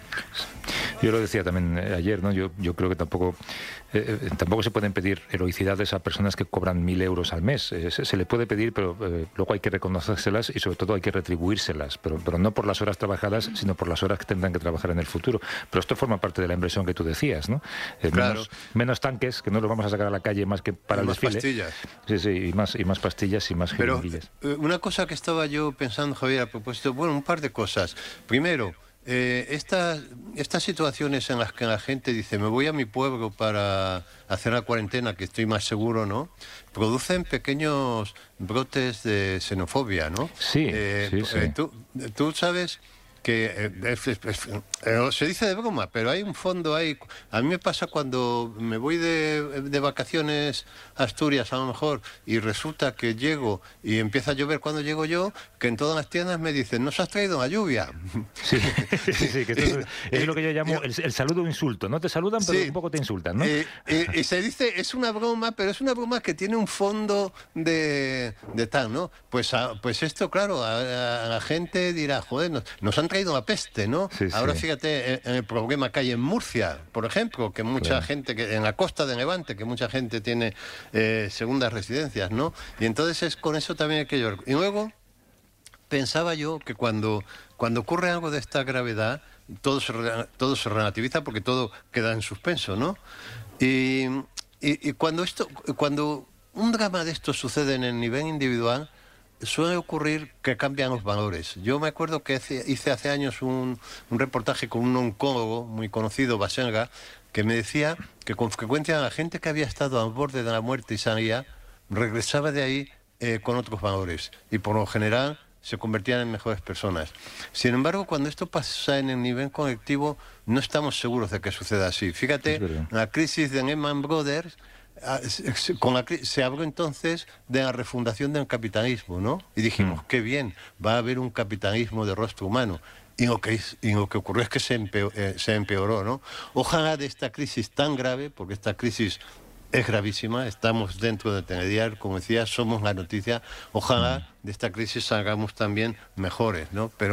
Yo lo decía también eh, ayer, ¿no? Yo, yo creo que tampoco eh, eh, tampoco se pueden pedir heroicidades a personas que cobran mil euros al mes. Eh, se, se le puede pedir, pero eh, luego hay que reconocérselas y sobre todo hay que retribuírselas, pero, pero no por las horas trabajadas, sino por las horas que tendrán que trabajar en el futuro. Pero esto forma parte de la inversión que tú decías, ¿no? Eh, Claro. menos, menos tanques, que no los vamos a sacar a la calle más que para Y el más desfile. pastillas. Sí, sí, y más, y más pastillas y más Pero jeringuillas. eh, una cosa que estaba yo pensando, Javier, a propósito, bueno, un par de cosas. Primero, eh, estas, estas situaciones en las que la gente dice, me voy a mi pueblo para hacer la cuarentena, que estoy más seguro, ¿no? Producen pequeños brotes de xenofobia, ¿no? Sí, Eh, sí, sí. eh, tú, tú sabes que eh, es- es- es- eh, se dice de broma, pero hay un fondo ahí. A mí me pasa cuando me voy de, de vacaciones a Asturias, a lo mejor, y resulta que llego y empieza a llover cuando llego yo, que en todas las tiendas me dicen, ¿nos has traído una lluvia? Sí, sí, sí, que esto es, es lo que yo llamo el, el saludo insulto. No te saludan, pero Sí. un poco te insultan, ¿no? Eh, eh, y se dice, es una broma, pero es una broma que tiene un fondo de, de tal, ¿no? Pues, a- pues esto, claro, a, a la gente dirá, joder, nos, nos han traído la peste, ¿no? Sí, Ahora sí. fíjate en, en el problema que hay en Murcia, por ejemplo, que mucha Claro. gente, que en la costa de Levante, que mucha gente tiene eh, segundas residencias, ¿no? Y entonces es con eso también hay que llorar. Y luego pensaba yo que cuando, cuando ocurre algo de esta gravedad, todo se, re- todo se relativiza porque todo queda en suspenso, ¿no? Y, y- y cuando esto, cuando un drama de esto sucede en el nivel individual, suele ocurrir que cambian los valores. Yo me acuerdo que hace- hice hace años un, un reportaje con un oncólogo muy conocido, Baselga, que me decía que con frecuencia la gente que había estado al borde de la muerte y salía, regresaba de ahí eh, con otros valores. Y por lo general se convertían en mejores personas. Sin embargo, cuando esto pasa en el nivel colectivo, no estamos seguros de que suceda así. Fíjate, Es verdad. la crisis de Lehman Brothers, ah, se- se- con la cri- se habló entonces de la refundación del capitalismo, ¿no? Y dijimos, qué bien, va a haber un capitalismo de rostro humano. Y lo que, es- y lo que ocurrió es que se, empeo- eh, se empeoró, ¿no? Ojalá de esta crisis tan grave, porque esta crisis es gravísima, estamos dentro de Tenediar, como decía, somos la noticia, ojalá de esta crisis salgamos también mejores, ¿no? Pero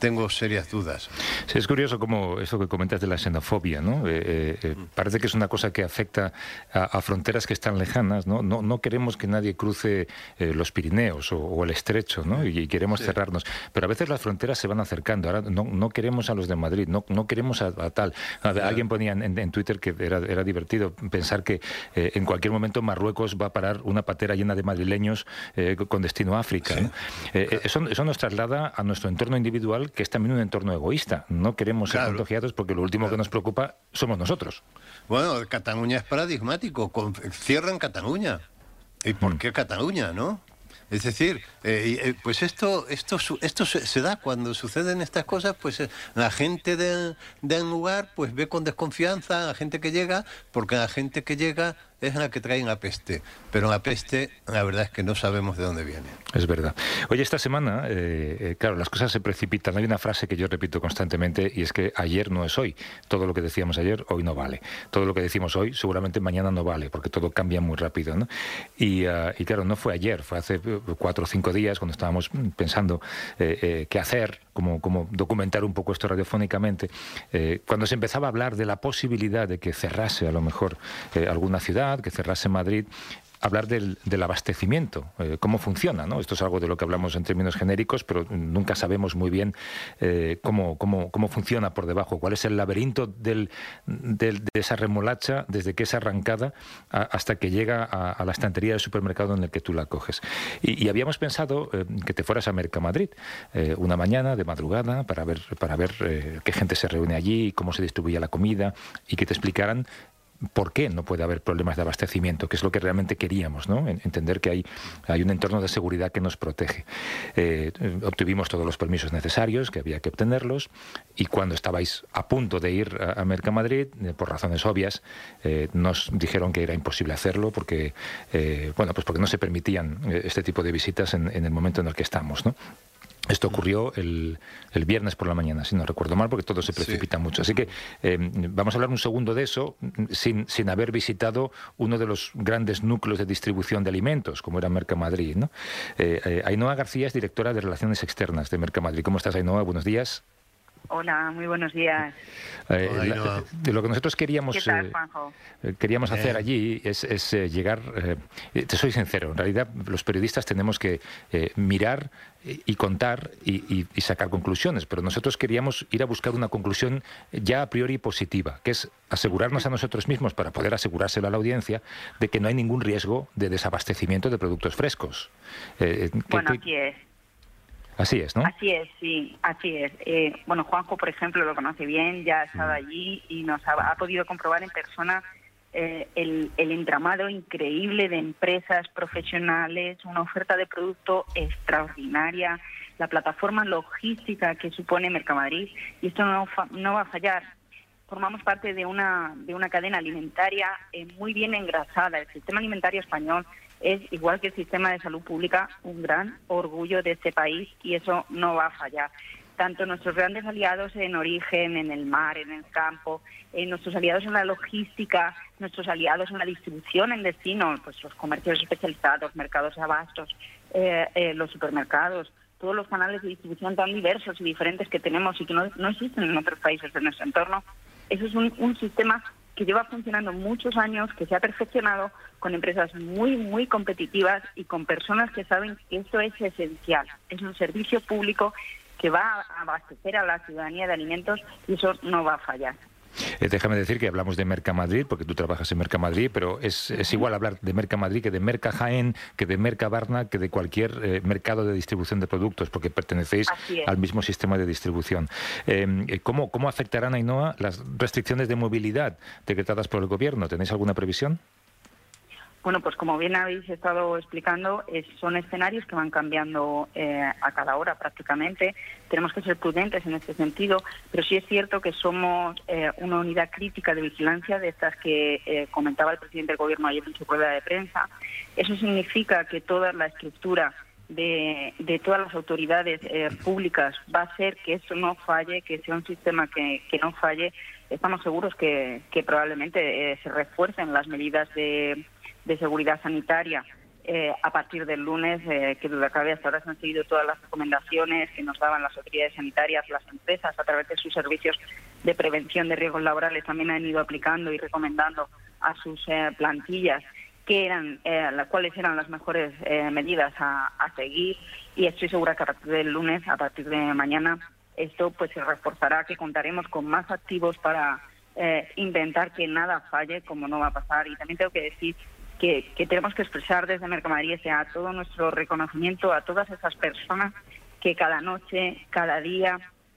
tengo serias dudas. Sí, es curioso como eso que comentas de la xenofobia, ¿no? Eh, eh, parece que es una cosa que afecta a, a fronteras que están lejanas, ¿no? No, no queremos que nadie cruce eh, los Pirineos o, o el Estrecho, ¿no? Y, y queremos sí. cerrarnos. Pero a veces las fronteras se van acercando. Ahora no, no queremos a los de Madrid, no, no queremos a, a tal. A, sí. Alguien ponía en, en Twitter que era, era divertido pensar que eh, en cualquier momento Marruecos va a parar una patera llena de madrileños eh, con destino a África, sí. ¿no? Eh, eso, eso nos traslada a nuestro entorno individual, que es también un entorno egoísta. No queremos claro. ser contagiados porque lo último claro. que nos preocupa somos nosotros. Bueno, Cataluña es paradigmático. Con, cierran Cataluña. ¿Y por qué Cataluña, no? Es decir, eh, eh, pues esto esto esto se, se da cuando suceden estas cosas, pues eh, la gente del, del lugar pues ve con desconfianza a la gente que llega, porque la gente que llega es la que trae la peste. Pero la peste, la verdad es que no sabemos de dónde viene. Es verdad. Oye, esta semana, eh, eh, claro, las cosas se precipitan. Hay una frase que yo repito constantemente y es que ayer no es hoy. Todo lo que decíamos ayer, hoy no vale. Todo lo que decimos hoy, seguramente mañana no vale, porque todo cambia muy rápido, ¿no? Y, uh, y claro, no fue ayer, fue hace cuatro o cinco días cuando estábamos pensando eh, eh, qué hacer, cómo, cómo documentar un poco esto radiofónicamente, eh, cuando se empezaba a hablar de la posibilidad de que cerrase a lo mejor eh, alguna ciudad, que cerrase Madrid, hablar del, del abastecimiento, eh, cómo funciona, ¿no? Esto es algo de lo que hablamos en términos genéricos, pero nunca sabemos muy bien eh, cómo, cómo, cómo funciona por debajo, cuál es el laberinto del, del, de esa remolacha desde que es arrancada a, hasta que llega a, a la estantería del supermercado en el que tú la coges. Y, y habíamos pensado eh, que te fueras a Mercamadrid eh, una mañana de madrugada para ver, para ver eh, qué gente se reúne allí, cómo se distribuía la comida y que te explicaran por qué no puede haber problemas de abastecimiento, que es lo que realmente queríamos, ¿no? Entender que hay, hay un entorno de seguridad que nos protege. Eh, obtuvimos todos los permisos necesarios, que había que obtenerlos, y cuando estabais a punto de ir a, a Mercamadrid, eh, por razones obvias, eh, nos dijeron que era imposible hacerlo porque, eh, bueno, pues porque no se permitían eh, este tipo de visitas en, en el momento en el que estamos, ¿no? Esto ocurrió el, el viernes por la mañana, si no recuerdo mal, porque todo se precipita sí. mucho. Así que eh, vamos a hablar un segundo de eso, sin, sin haber visitado uno de los grandes núcleos de distribución de alimentos, como era Mercamadrid, ¿no? Eh, eh, Ainhoa García es directora de Relaciones Externas de Mercamadrid. ¿Cómo estás, Ainhoa? Buenos días. Hola, muy buenos días. Eh, la, de lo que nosotros queríamos ¿Qué tal, Juanjo? eh, queríamos hacer allí es, es eh, llegar, eh, te soy sincero, en realidad los periodistas tenemos que eh, mirar y contar y, y, y sacar conclusiones, pero nosotros queríamos ir a buscar una conclusión ya a priori positiva, que es asegurarnos a nosotros mismos, para poder asegurárselo a la audiencia, de que no hay ningún riesgo de desabastecimiento de productos frescos. Eh, bueno, que, aquí es. Así es, ¿no? Así es, sí, así es. Eh, bueno, Juanjo, por ejemplo, lo conoce bien, ya ha estado allí y nos ha, ha podido comprobar en persona eh, el, el entramado increíble de empresas profesionales, una oferta de producto extraordinaria, la plataforma logística que supone Mercamadrid, y esto no, no va a fallar. Formamos parte de una, de una cadena alimentaria eh, muy bien engrasada. El sistema alimentario español es, igual que el sistema de salud pública, un gran orgullo de este país y eso no va a fallar. Tanto nuestros grandes aliados en origen, en el mar, en el campo, eh, nuestros aliados en la logística, nuestros aliados en la distribución en destino, pues los comercios especializados, mercados de abastos, eh, eh, los supermercados, todos los canales de distribución tan diversos y diferentes que tenemos y que no, no existen en otros países de nuestro entorno. Eso es un, un sistema que lleva funcionando muchos años, que se ha perfeccionado con empresas muy, muy competitivas y con personas que saben que esto es esencial. Es un servicio público que va a abastecer a la ciudadanía de alimentos y eso no va a fallar. Eh, déjame decir que hablamos de Mercamadrid, porque tú trabajas en Mercamadrid, pero es, es igual hablar de Mercamadrid que de Merca Jaén, que de Mercabarna, que de cualquier eh, mercado de distribución de productos, porque pertenecéis al mismo sistema de distribución. Eh, ¿cómo, ¿Cómo afectarán, Ainhoa, las restricciones de movilidad decretadas por el Gobierno? ¿Tenéis alguna previsión? Bueno, pues como bien habéis estado explicando, es, son escenarios que van cambiando eh, a cada hora prácticamente. Tenemos que ser prudentes en este sentido, pero sí es cierto que somos eh, una unidad crítica de vigilancia de estas que eh, comentaba el presidente del Gobierno ayer en su rueda de prensa. Eso significa que toda la estructura de, de todas las autoridades eh, públicas va a hacer que esto no falle, que sea un sistema que, que no falle. Estamos seguros que, que probablemente eh, se refuercen las medidas de... de seguridad sanitaria Eh, a partir del lunes, eh, que duda cabe, hasta ahora se han seguido todas las recomendaciones que nos daban las autoridades sanitarias, las empresas, a través de sus servicios de prevención de riesgos laborales, también han ido aplicando y recomendando a sus eh, plantillas que eran, eh, las cuáles eran las mejores eh, medidas a, a seguir, y estoy segura que a partir del lunes, a partir de mañana, esto pues se reforzará, que contaremos con más activos para eh, intentar que nada falle, como no va a pasar. Y también tengo que decir que, que tenemos que expresar desde Mercamadrid a todo nuestro reconocimiento a todas esas personas que cada noche, cada día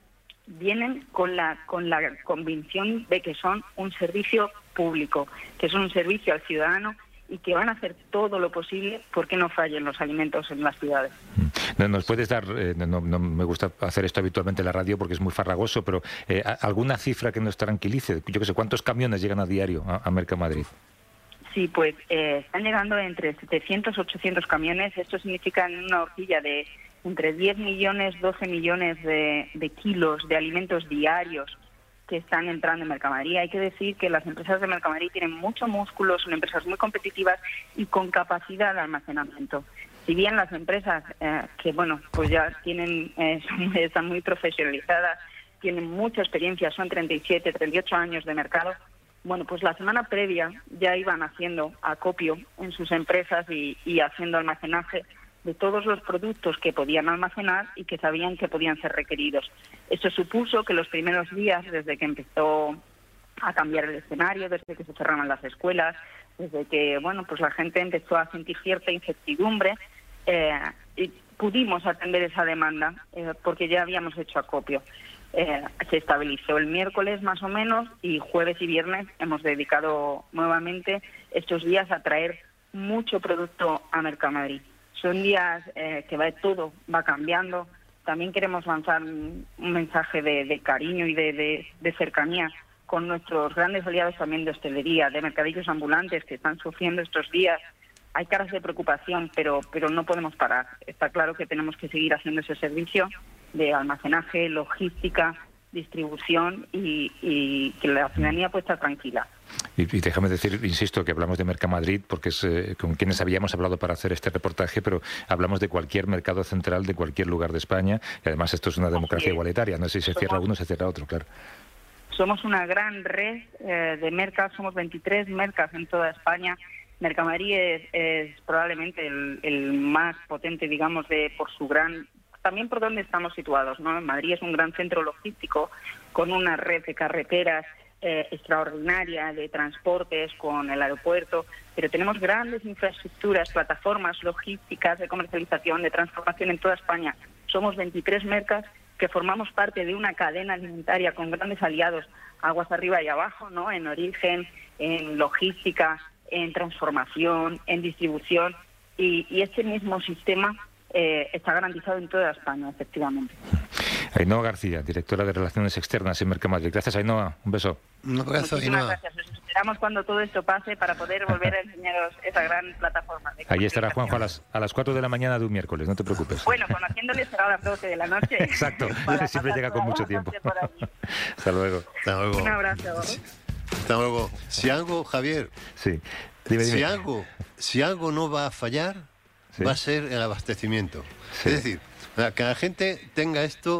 vienen con la con la convicción de que son un servicio público, que son un servicio al ciudadano y que van a hacer todo lo posible porque no fallen los alimentos en las ciudades. No, ¿nos puedes dar, eh, no, no me gusta hacer esto habitualmente en la radio porque es muy farragoso, pero eh, alguna cifra que nos tranquilice? Yo qué sé, ¿cuántos camiones llegan a diario a, a Mercamadrid? Sí, pues eh, están llegando entre setecientos y ochocientos camiones. Esto significa en una horquilla de entre diez millones, doce millones de, de kilos de alimentos diarios que están entrando en Mercamadrid. Hay que decir que las empresas de Mercamadrid tienen mucho músculo, son empresas muy competitivas y con capacidad de almacenamiento. Si bien las empresas eh, que, bueno, pues ya tienen, eh, son, están muy profesionalizadas, tienen mucha experiencia, son treinta y siete, treinta y ocho años de mercado, bueno, pues la semana previa ya iban haciendo acopio en sus empresas y, y haciendo almacenaje de todos los productos que podían almacenar y que sabían que podían ser requeridos. Esto supuso que los primeros días, desde que empezó a cambiar el escenario, desde que se cerraron las escuelas, desde que, bueno, pues la gente empezó a sentir cierta incertidumbre, eh, y pudimos atender esa demanda eh, porque ya habíamos hecho acopio. Eh, se estabilizó el miércoles más o menos y jueves y viernes hemos dedicado nuevamente estos días a traer mucho producto a Mercamadrid. Son días eh, que va todo va cambiando. También queremos lanzar un, un mensaje de, de cariño y de, de, de cercanía con nuestros grandes aliados también de hostelería, de mercadillos ambulantes que están sufriendo estos días. Hay caras de preocupación, pero, pero no podemos parar. Está claro que tenemos que seguir haciendo ese servicio de almacenaje, logística, distribución y, y que la ciudadanía pueda estar tranquila. Y, y déjame decir, insisto, que hablamos de Mercamadrid porque es eh, con quienes habíamos hablado para hacer este reportaje, pero hablamos de cualquier mercado central de cualquier lugar de España, y además esto es una democracia igualitaria, no sé si se cierra uno, se cierra otro, claro. Somos una gran red eh, de mercas, somos veintitrés mercas en toda España. Mercamadrid es, es probablemente el, el más potente, digamos, de por su gran... También por donde estamos situados, ¿no? Madrid es un gran centro logístico con una red de carreteras eh, extraordinaria, de transportes con el aeropuerto, pero tenemos grandes infraestructuras, plataformas logísticas de comercialización, de transformación en toda España. Somos veintitrés mercas que formamos parte de una cadena alimentaria con grandes aliados, aguas arriba y abajo, ¿no? En origen, en logística, en transformación, en distribución, y, y este mismo sistema eh, está garantizado en toda España, efectivamente. Ainhoa García, directora de Relaciones Externas en Mercamadrid. Gracias, Ainhoa. Un beso. Un abrazo, Muchísimas Ainhoa. gracias. Os esperamos cuando todo esto pase para poder volver a enseñaros esa gran plataforma. de Ahí estará Juanjo a las, a las cuatro de la mañana de un miércoles, no te preocupes. Bueno, conociéndole será a las doce de la noche. Exacto, siempre llega con mucho tiempo. Hasta luego. Hasta luego. Un abrazo. Hasta luego. Si algo, Javier, sí. dime, dime. Si, algo, si algo no va a fallar, sí. va a ser el abastecimiento. Sí. Es decir, que la gente tenga esto...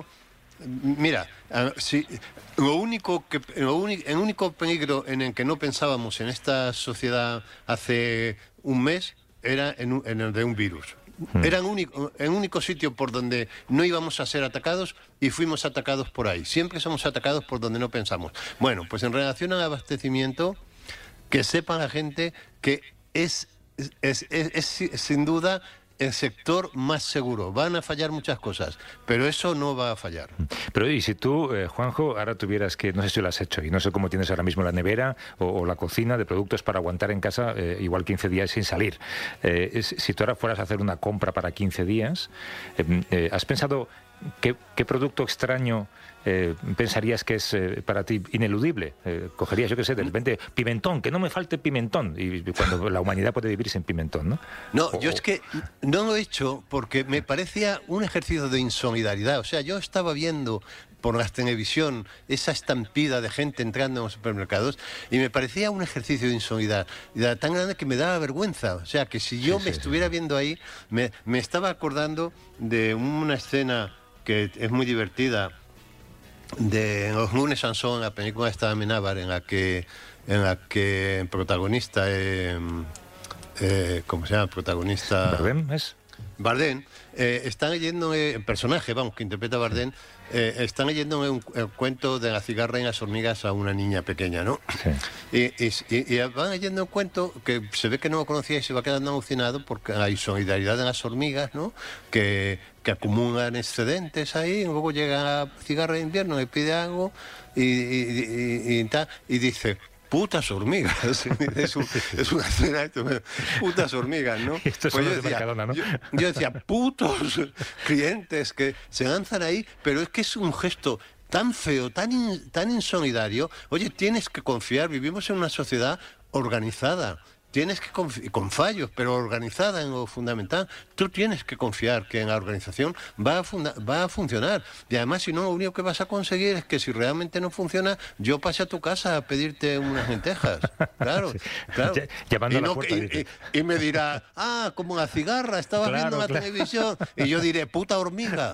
Mira, si, lo único que lo único, el único peligro en el que no pensábamos en esta sociedad hace un mes era en, un, en el de un virus. Mm. Era el único, el único sitio por donde no íbamos a ser atacados y fuimos atacados por ahí. Siempre somos atacados por donde no pensamos. Bueno, pues en relación al abastecimiento, que sepa la gente que es, es, es, es, es sin duda el sector más seguro. Van a fallar muchas cosas, pero eso no va a fallar. Pero y si tú, eh, Juanjo, ahora tuvieras que, no sé si lo has hecho, y no sé cómo tienes ahora mismo la nevera o, o la cocina de productos para aguantar en casa eh, igual quince días sin salir. Eh, es, si tú ahora fueras a hacer una compra para quince días, eh, eh, ¿has pensado qué, qué producto extraño eh, pensarías que es eh, para ti ineludible? Eh, cogerías, yo qué sé, de repente, pimentón, que no me falte pimentón, y cuando la humanidad puede vivir sin pimentón, ¿no? No, o, yo es que no lo he hecho porque me parecía un ejercicio de insolidaridad. O sea, yo estaba viendo por la televisión, esa estampida de gente entrando en los supermercados, y me parecía un ejercicio de insolidaridad tan grande que me daba vergüenza. O sea, que si yo sí, me sí, estuviera sí. viendo ahí, me, me estaba acordando de una escena que es muy divertida, de Los lunes Sansón, la película esta de Amenábar, en la que, en la que el protagonista, eh, eh, ¿cómo se llama el protagonista? ¿Bardem es? Bardem, eh, están leyendo eh, el personaje, vamos, que interpreta Bardem, eh, están leyendo un, el cuento de la cigarra y las hormigas a una niña pequeña, ¿no? Sí. Y, y, y van leyendo un cuento que se ve que no lo conocía y se va quedando alucinado porque hay solidaridad de las hormigas, ¿no? Que, que acumulan excedentes ahí, y luego llega la cigarra de invierno, le pide algo y, y, y, y, y, y dice... putas hormigas, es, un, es una escena, putas hormigas, ¿no? Esto es pues yo, de decía, Mercadona, ¿no? yo, yo decía, putos clientes que se lanzan ahí, pero es que es un gesto tan feo, tan, in, tan insolidario. Oye, tienes que confiar, vivimos en una sociedad organizada. Tienes que confiar, con fallos, pero organizada en lo fundamental. Tú tienes que confiar que en la organización va a, funda, va a funcionar. Y además, si no, lo único que vas a conseguir es que si realmente no funciona, yo pase a tu casa a pedirte unas lentejas. Claro, sí. claro. Llamando y, a la no, puerta, y, y, y me dirá, ah, como la cigarra, estabas claro, viendo la claro. televisión. Y yo diré, puta hormiga.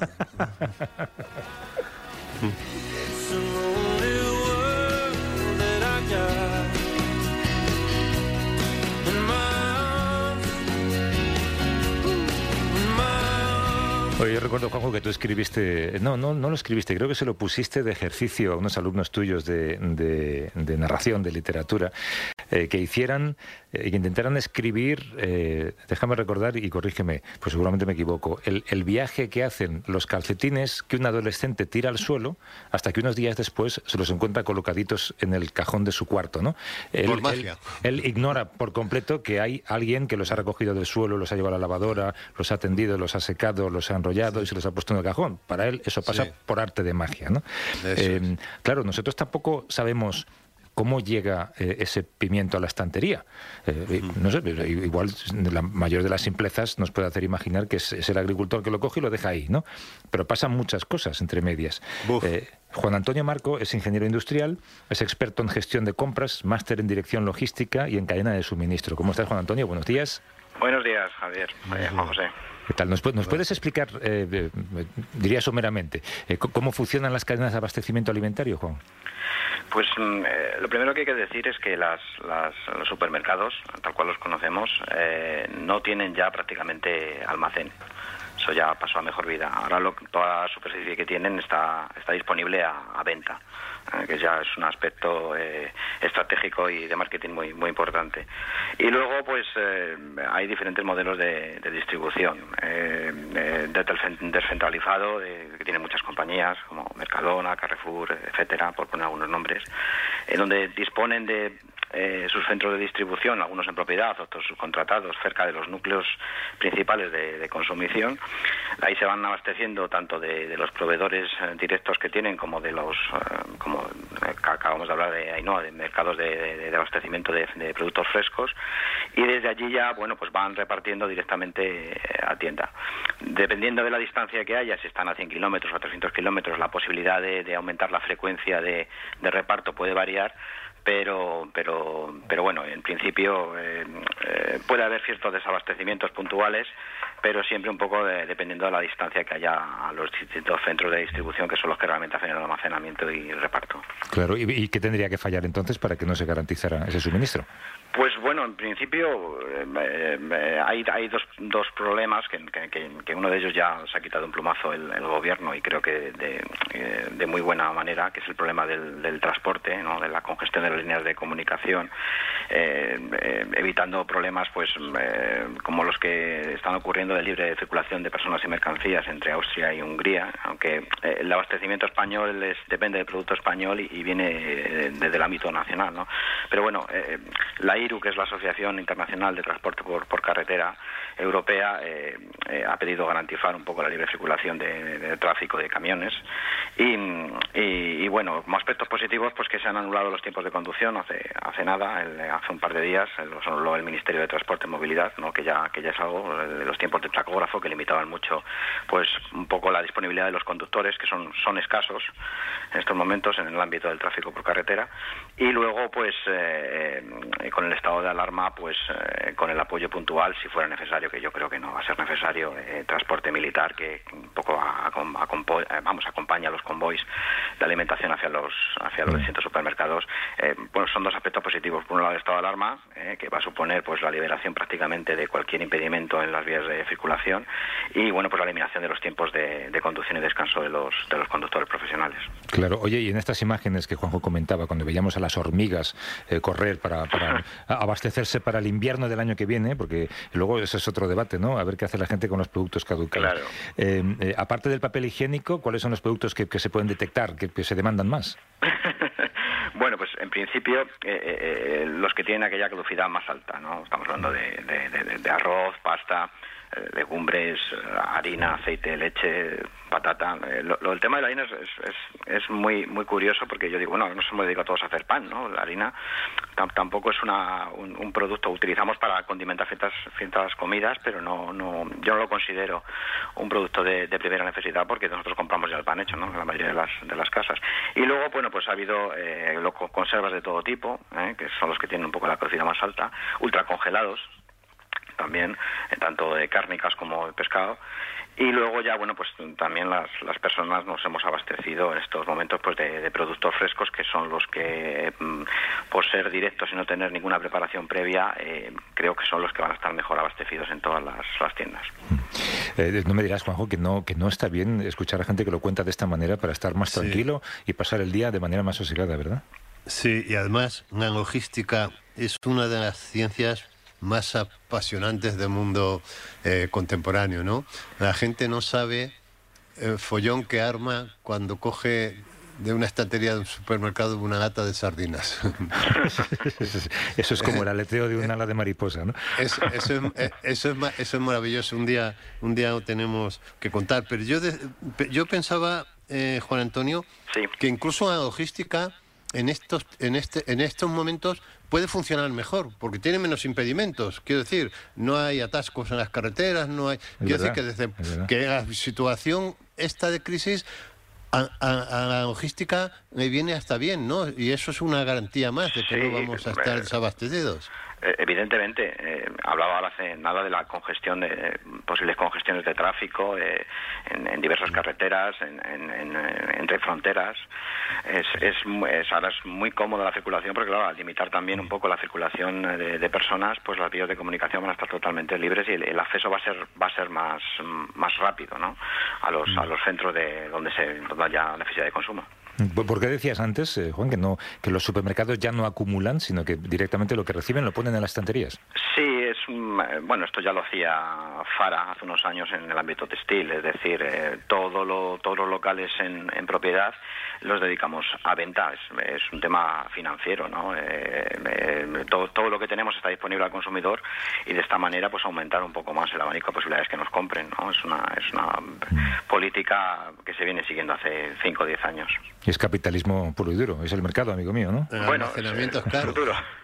Oye, yo recuerdo, Juanjo, que tú escribiste, no, no, no lo escribiste, creo que se lo pusiste de ejercicio a unos alumnos tuyos de, de, de narración, de literatura, eh, que hicieran, eh, que intentaran escribir, eh, déjame recordar y corrígeme, pues seguramente me equivoco, el, el viaje que hacen los calcetines que un adolescente tira al suelo hasta que unos días después se los encuentra colocaditos en el cajón de su cuarto, ¿no? Él, por magia. Él, él ignora por completo que hay alguien que los ha recogido del suelo, los ha llevado a la lavadora, los ha tendido, los ha secado, los ha enrollado y se los ha puesto en el cajón. Para él eso pasa sí. por arte de magia, ¿no? Eh, claro, nosotros tampoco sabemos cómo llega eh, ese pimiento a la estantería. Eh, uh-huh. No sé, igual la mayor de las simplezas nos puede hacer imaginar que es, es el agricultor que lo coge y lo deja ahí, ¿no? Pero pasan muchas cosas entre medias. Eh, Juan Antonio Marco es ingeniero industrial, es experto en gestión de compras, máster en dirección logística y en cadena de suministro. ¿Cómo estás, Juan Antonio? Buenos días. Buenos días, Javier. Oye, Juan José. ¿Qué tal? ¿Nos, nos puedes explicar, eh, eh, diría someramente, eh, cómo funcionan las cadenas de abastecimiento alimentario, Juan? Pues eh, lo primero que hay que decir es que las, las, los supermercados, tal cual los conocemos, eh, no tienen ya prácticamente almacén. Eso ya pasó a mejor vida. Ahora lo, toda la superficie que tienen está, está disponible a, a venta, eh, que ya es un aspecto eh, estratégico y de marketing muy muy importante. Y luego, pues, eh, hay diferentes modelos de, de distribución. Eh, eh, descentralizado, de, que tiene muchas compañías, como Mercadona, Carrefour, etcétera, por poner algunos nombres, en donde disponen de Eh, sus centros de distribución, algunos en propiedad, otros subcontratados, cerca de los núcleos principales de, de consumición. Ahí se van abasteciendo tanto de, de los proveedores eh, directos que tienen como de los, eh, como eh, acabamos de hablar de Ainhoa, de mercados de, de, de abastecimiento de, de productos frescos, y desde allí ya, bueno, pues van repartiendo directamente eh, a tienda. Dependiendo de la distancia que haya, si están a cien kilómetros o a trescientos kilómetros, la posibilidad de, de aumentar la frecuencia de, de reparto puede variar, pero pero pero bueno, en principio eh, eh, puede haber ciertos desabastecimientos puntuales, pero siempre un poco de, dependiendo de la distancia que haya a los distintos centros de distribución, que son los que realmente hacen el almacenamiento y el reparto. Claro, ¿y, y qué tendría que fallar entonces para que no se garantizara ese suministro? Pues bueno, en principio eh, eh, hay, hay dos, dos problemas que, que, que uno de ellos ya se ha quitado un plumazo el, el gobierno, y creo que de, de muy buena manera, que es el problema del, del transporte, ¿no? De la congestión de las líneas de comunicación, eh, eh, evitando problemas pues eh, como los que están ocurriendo de libre circulación de personas y mercancías entre Austria y Hungría, aunque eh, el abastecimiento español es, depende del producto español y, y viene desde el ámbito nacional, ¿no? Pero bueno, eh, la I R U, que es la Asociación Internacional de Transporte por, por Carretera Europea, eh, eh, ha pedido garantizar un poco la libre circulación de, de tráfico de camiones y, y, y bueno, como aspectos positivos, pues que se han anulado los tiempos de conducción hace hace nada, el, hace un par de días, los anuló el Ministerio de Transporte y Movilidad, ¿no? que ya que ya es algo, de los tiempos de tacógrafo que limitaban mucho, pues un poco la disponibilidad de los conductores, que son son escasos en estos momentos en el ámbito del tráfico por carretera, y luego pues eh, con el estado de alarma, pues eh, con el apoyo puntual, si fuera necesario, que yo creo que no va a ser necesario, eh, transporte militar que un poco a, a, a, vamos acompaña a los convoys de alimentación hacia los hacia los distintos supermercados. Eh, bueno, son dos aspectos positivos. Por un lado, el estado de alarma, eh, que va a suponer pues la liberación prácticamente de cualquier impedimento en las vías de circulación, y bueno, pues la eliminación de los tiempos de, de conducción y descanso de los de los conductores profesionales. Claro. Oye, y en estas imágenes que Juanjo comentaba, cuando veíamos a las hormigas eh, correr para, para abastecerse para el invierno del año que viene, porque luego ese es otro debate, ¿no? A ver qué hace la gente con los productos caducados. Claro. Eh, eh, aparte del papel higiénico, ¿cuáles son los productos que, que se pueden detectar, que, que se demandan más? Bueno, pues en principio eh, eh, los que tienen aquella caducidad más alta, ¿no? Estamos hablando de, de, de, de arroz, pasta, eh, legumbres, harina, aceite, leche, patata. Eh, lo, lo, el tema de la harina es, es, es muy muy curioso, porque yo digo, bueno, no somos dedicados todos a hacer pan, ¿no? La harina tam, tampoco es una, un, un producto que utilizamos para condimentar ciertas, ciertas comidas, pero no, no, yo no lo considero un producto de, de primera necesidad, porque nosotros compramos ya el pan hecho, ¿no? En la mayoría de las, de las casas. Y luego, bueno, pues ha habido eh, lo, conservas de todo tipo, ¿eh? Que son los que tienen un poco la caducidad más alta, ultracongelados también, eh, tanto de cárnicas como de pescado. Y luego ya, bueno, pues también las, las personas nos hemos abastecido en estos momentos pues de, de productos frescos, que son los que, por ser directos y no tener ninguna preparación previa, eh, creo que son los que van a estar mejor abastecidos en todas las, las tiendas. Eh, no me dirás, Juanjo, que no, que no está bien escuchar a gente que lo cuenta de esta manera para estar más Sí. tranquilo y pasar el día de manera más sosegada, ¿verdad? Sí, y además la logística es una de las ciencias más apasionantes del mundo eh, contemporáneo, ¿no? La gente no sabe el follón que arma cuando coge de una estantería de un supermercado una lata de sardinas. Eso es como el aleteo de un ala de mariposa, ¿no? Eso, eso, es, eso, es, eso es maravilloso. Un día, un día lo tenemos que contar. Pero yo, de, yo pensaba, eh, Juan Antonio, sí. que incluso la logística en estos, en este, en estos momentos puede funcionar mejor, porque tiene menos impedimentos. Quiero decir, no hay atascos en las carreteras, no hay. Quiero verdad, decir que desde que la situación esta de crisis a, a, a la logística le viene hasta bien, ¿no? Y eso es una garantía más de que Sí, no vamos a estar eh, desabastecidos. Eh, Evidentemente, eh, hablaba ahora hace nada de la congestión, de eh, posibles congestiones de tráfico eh, en, en diversas carreteras, en, en, en, entre fronteras. Es, es, es, ahora es muy cómoda la circulación, porque claro, al limitar también un poco la circulación de, de personas, pues las vías de comunicación van a estar totalmente libres y el, el acceso va a ser va a ser más más rápido, ¿no? A los a los centros de donde se donde haya necesidad de consumo. ¿Por qué decías antes, eh, Juan, que no que los supermercados ya no acumulan, sino que directamente lo que reciben lo ponen en las estanterías? Sí, es bueno, esto ya lo hacía Fara hace unos años en el ámbito textil, es decir, eh, todo lo, todos los locales en, en propiedad los dedicamos a venta, es, es un tema financiero, ¿no? Eh, eh, todo, todo lo que tenemos está disponible al consumidor y de esta manera pues aumentar un poco más el abanico de posibilidades que nos compren, ¿no? Es una, es una política que se viene siguiendo hace cinco o diez años. Es capitalismo puro y duro, es el mercado, amigo mío, ¿no? El almacenamiento es caro.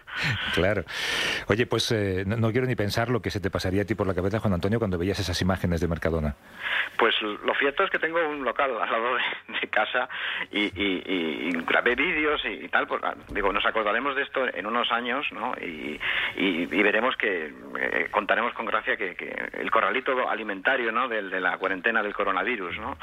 Claro. Oye, pues eh, no, no quiero ni pensar lo que se te pasaría a ti por la cabeza, Juan Antonio, cuando veías esas imágenes de Mercadona. Pues lo cierto es que tengo un local al lado de, de casa y, y, y, y grabé vídeos y, y tal. Pues, digo, nos acordaremos de esto en unos años, ¿no? Y, y, y veremos que eh, contaremos con gracia que, que el corralito alimentario, ¿no? De, de la cuarentena del coronavirus, ¿no?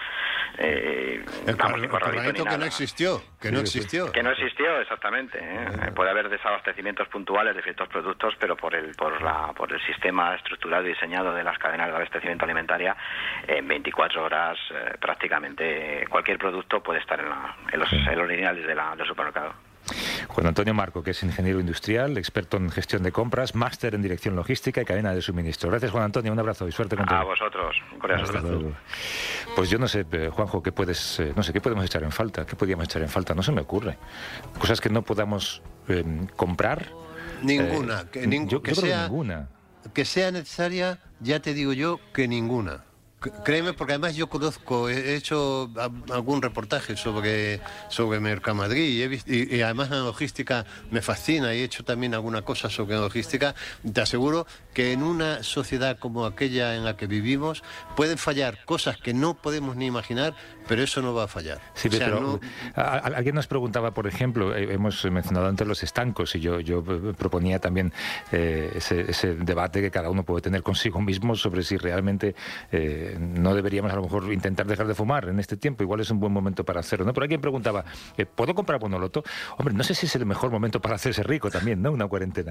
Eh, el, vamos, el corralito, corralito que nada. no existió, que no existió. Que no existió, exactamente. ¿eh? Puede haber desabastecimientos puntuales de ciertos productos, pero por el por la por el sistema estructurado y diseñado de las cadenas de abastecimiento alimentaria, en veinticuatro horas eh, prácticamente cualquier producto puede estar en, la, en, los, en los lineales de la, del supermercado. Juan Antonio Marco, que es ingeniero industrial, experto en gestión de compras, máster en dirección logística y cadena de suministro. Gracias, Juan Antonio, un abrazo y suerte con todo. A vosotros, un cordial Hasta saludo. luego. Pues yo no sé, eh, Juanjo, ¿qué puedes, eh, no sé, qué podemos echar en falta? ¿Qué podríamos echar en falta? No se me ocurre. Cosas que no podamos eh, comprar Ninguna. Eh, que, ning- yo, que yo creo sea, que ninguna. Que sea necesaria, ya te digo yo que ninguna. Créeme, porque además yo conozco, he hecho algún reportaje sobre, sobre Mercamadrid y, he visto, y, y además la logística me fascina y he hecho también alguna cosa sobre logística. Te aseguro que en una sociedad como aquella en la que vivimos pueden fallar cosas que no podemos ni imaginar, pero eso no va a fallar. Sí, o sea, pero no... a, a, alguien nos preguntaba, por ejemplo, eh, hemos mencionado antes los estancos y yo, yo proponía también eh, ese, ese debate que cada uno puede tener consigo mismo sobre si realmente eh, no deberíamos a lo mejor intentar dejar de fumar en este tiempo. Igual es un buen momento para hacerlo, ¿no? Pero alguien preguntaba, eh, ¿puedo comprar Bonoloto? Hombre, no sé si es el mejor momento para hacerse rico también, ¿no? Una cuarentena.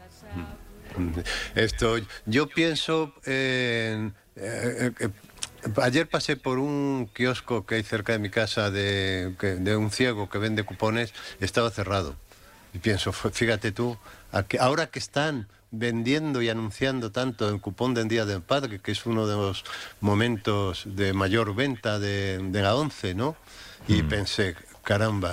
Esto, yo pienso en... Eh, eh, ayer pasé por un kiosco que hay cerca de mi casa de, de un ciego que vende cupones, estaba cerrado. Y pienso, fíjate tú, ahora que están vendiendo y anunciando tanto el cupón del Día del Padre, que es uno de los momentos de mayor venta de, de la ONCE, ¿no? Y mm. pensé, caramba,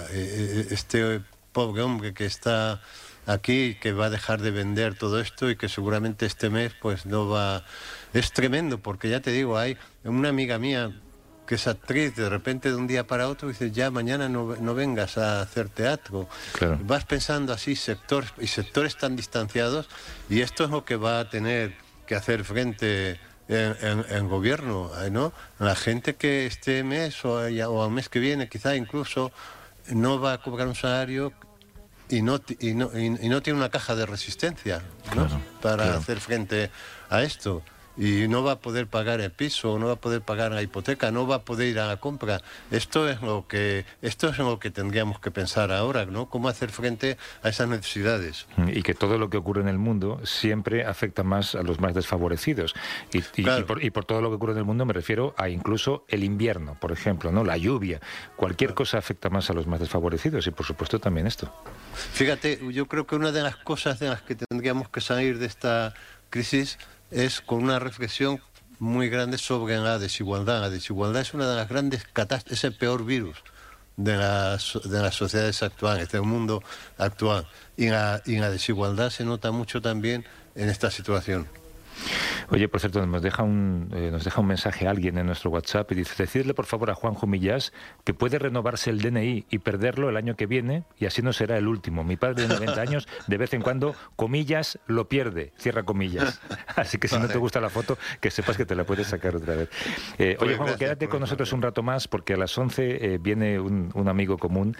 este pobre hombre que está aquí, que va a dejar de vender todo esto y que seguramente este mes pues no va... Es tremendo, porque ya te digo, hay una amiga mía que es actriz, de repente de un día para otro dice, ya mañana no, no vengas a hacer teatro. Claro. Vas pensando así, sectores y sectores tan distanciados, y esto es lo que va a tener que hacer frente en, en, en gobierno, ¿no? La gente que este mes o, o al mes que viene, quizá incluso, no va a cobrar un salario y no, y no, y, y no tiene una caja de resistencia, ¿no? Claro, para claro. hacer frente a esto. Y no va a poder pagar el piso, no va a poder pagar la hipoteca, no va a poder ir a la compra. Esto es lo que esto es lo que tendríamos que pensar ahora, ¿no? Cómo hacer frente a esas necesidades. Y que todo lo que ocurre en el mundo siempre afecta más a los más desfavorecidos. Y, y, claro. y, por, y por todo lo que ocurre en el mundo me refiero a incluso el invierno, por ejemplo, ¿no? La lluvia. Cualquier claro. cosa afecta más a los más desfavorecidos y por supuesto también esto. Fíjate, yo creo que una de las cosas de las que tendríamos que salir de esta crisis es con una reflexión muy grande sobre la desigualdad. La desigualdad es una de las grandes catástrofes, es el peor virus de las, de las sociedades actuales, del mundo actual. Y la, y la desigualdad se nota mucho también en esta situación. Oye, por cierto, nos deja un eh, nos deja un mensaje a alguien en nuestro WhatsApp y dice, decidle por favor a Juanjo Millás que puede renovarse el D N I y perderlo el año que viene y así no será el último. Mi padre de noventa años de vez en cuando, comillas, lo pierde, cierra comillas. Así que si vale. no te gusta la foto, que sepas que te la puedes sacar otra vez. Eh, oye, Juanjo, quédate con nosotros un rato más porque a las once eh, viene un, un amigo común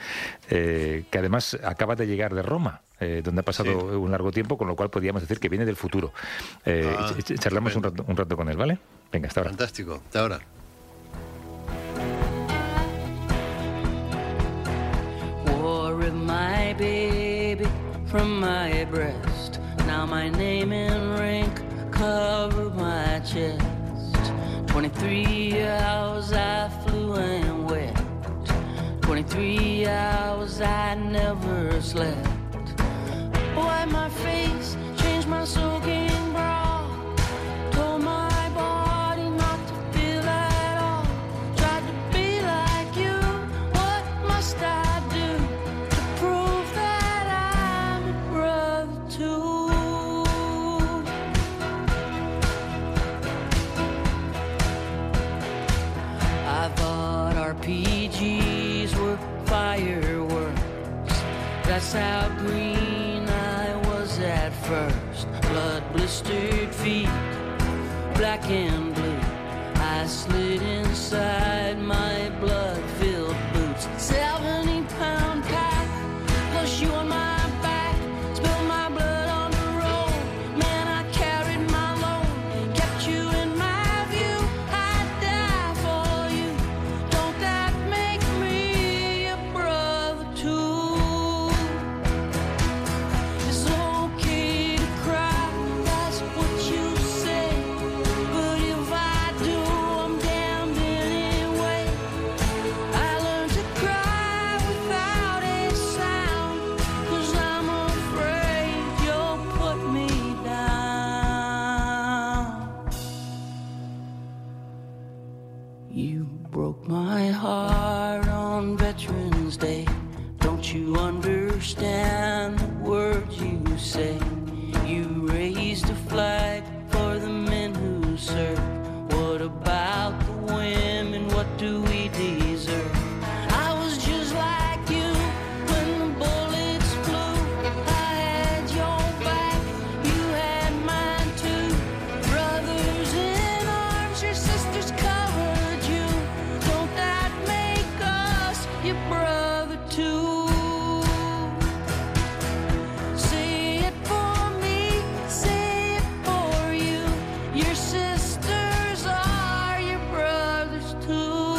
eh, que además acaba de llegar de Roma. Eh, donde ha pasado sí. un largo tiempo, con lo cual podríamos decir que viene del futuro. Eh, ah, ch- charlamos un rato, un rato con él, ¿vale? Venga, hasta ahora. Fantástico, hasta ahora. Wore my baby from my breast. Now my name and rank cover my chest. Twenty-three hours I flew and wept. Twenty-three hours I never slept. Wipe my face, change my soaking bra. Told my body not to feel at all. Tried to be like you, what must I do to prove that I'm a brother too? I thought R P Gs were fireworks. That's how green at first. Blood blistered feet, black and blue. I slid inside my blood filled boots. Seventy pound pack, plus you on my back. Spilled my blood on the road. Man, I carried my load. Kept you in my view. I'd die for you. Don't that make me a brother too? My heart on Veterans Day. Don't you understand the words you say? what do we deserve? I was just like you when the bullets flew. I had your back, you had mine too. Brothers in arms, your sisters covered you. Don't that make us your brother too? Say it for me, say it for you. Your sisters are your brothers too.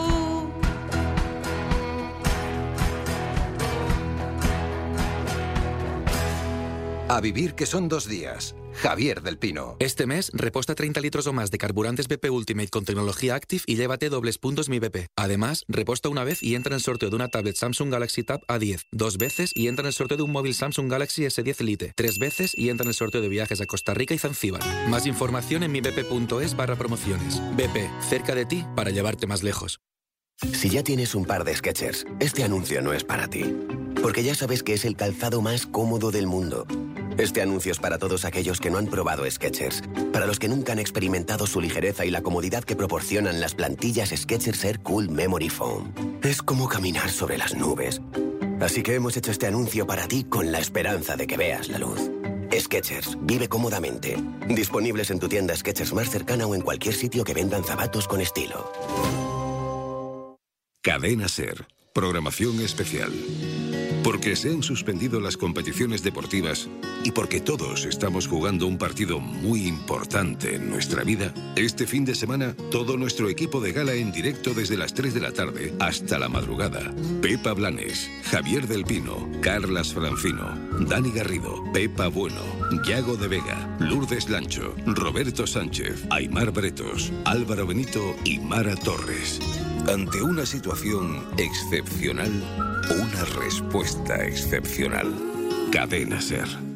A vivir que son dos días. Javier del Pino. Este mes, reposta treinta litros o más de carburantes B P Ultimate con tecnología Active y llévate dobles puntos Mi B P. Además, reposta una vez y entra en el sorteo de una tablet Samsung Galaxy Tab A diez. Dos veces y entra en el sorteo de un móvil Samsung Galaxy S diez Lite. Tres veces y entra en el sorteo de viajes a Costa Rica y Zanzíbar. Más información en mibp.es barra promociones. B P, cerca de ti para llevarte más lejos. Si ya tienes un par de Skechers, este anuncio no es para ti. Porque ya sabes que es el calzado más cómodo del mundo. Este anuncio es para todos aquellos que no han probado Skechers, para los que nunca han experimentado su ligereza y la comodidad que proporcionan las plantillas Skechers Air Cool Memory Foam. Es como caminar sobre las nubes. Así que hemos hecho este anuncio para ti con la esperanza de que veas la luz. Skechers, vive cómodamente. Disponibles en tu tienda Skechers más cercana o en cualquier sitio que vendan zapatos con estilo. Cadena SER. Programación especial. Porque se han suspendido las competiciones deportivas y porque todos estamos jugando un partido muy importante en nuestra vida, este fin de semana todo nuestro equipo de gala en directo desde las tres de la tarde hasta la madrugada. Pepa Blanes, Javier del Pino, Carlas Francino, Dani Garrido, Pepa Bueno, Yago de Vega, Lourdes Lancho, Roberto Sánchez, Aimar Bretos, Álvaro Benito y Mara Torres. Ante una situación excepcional, una respuesta excepcional. Cadena SER.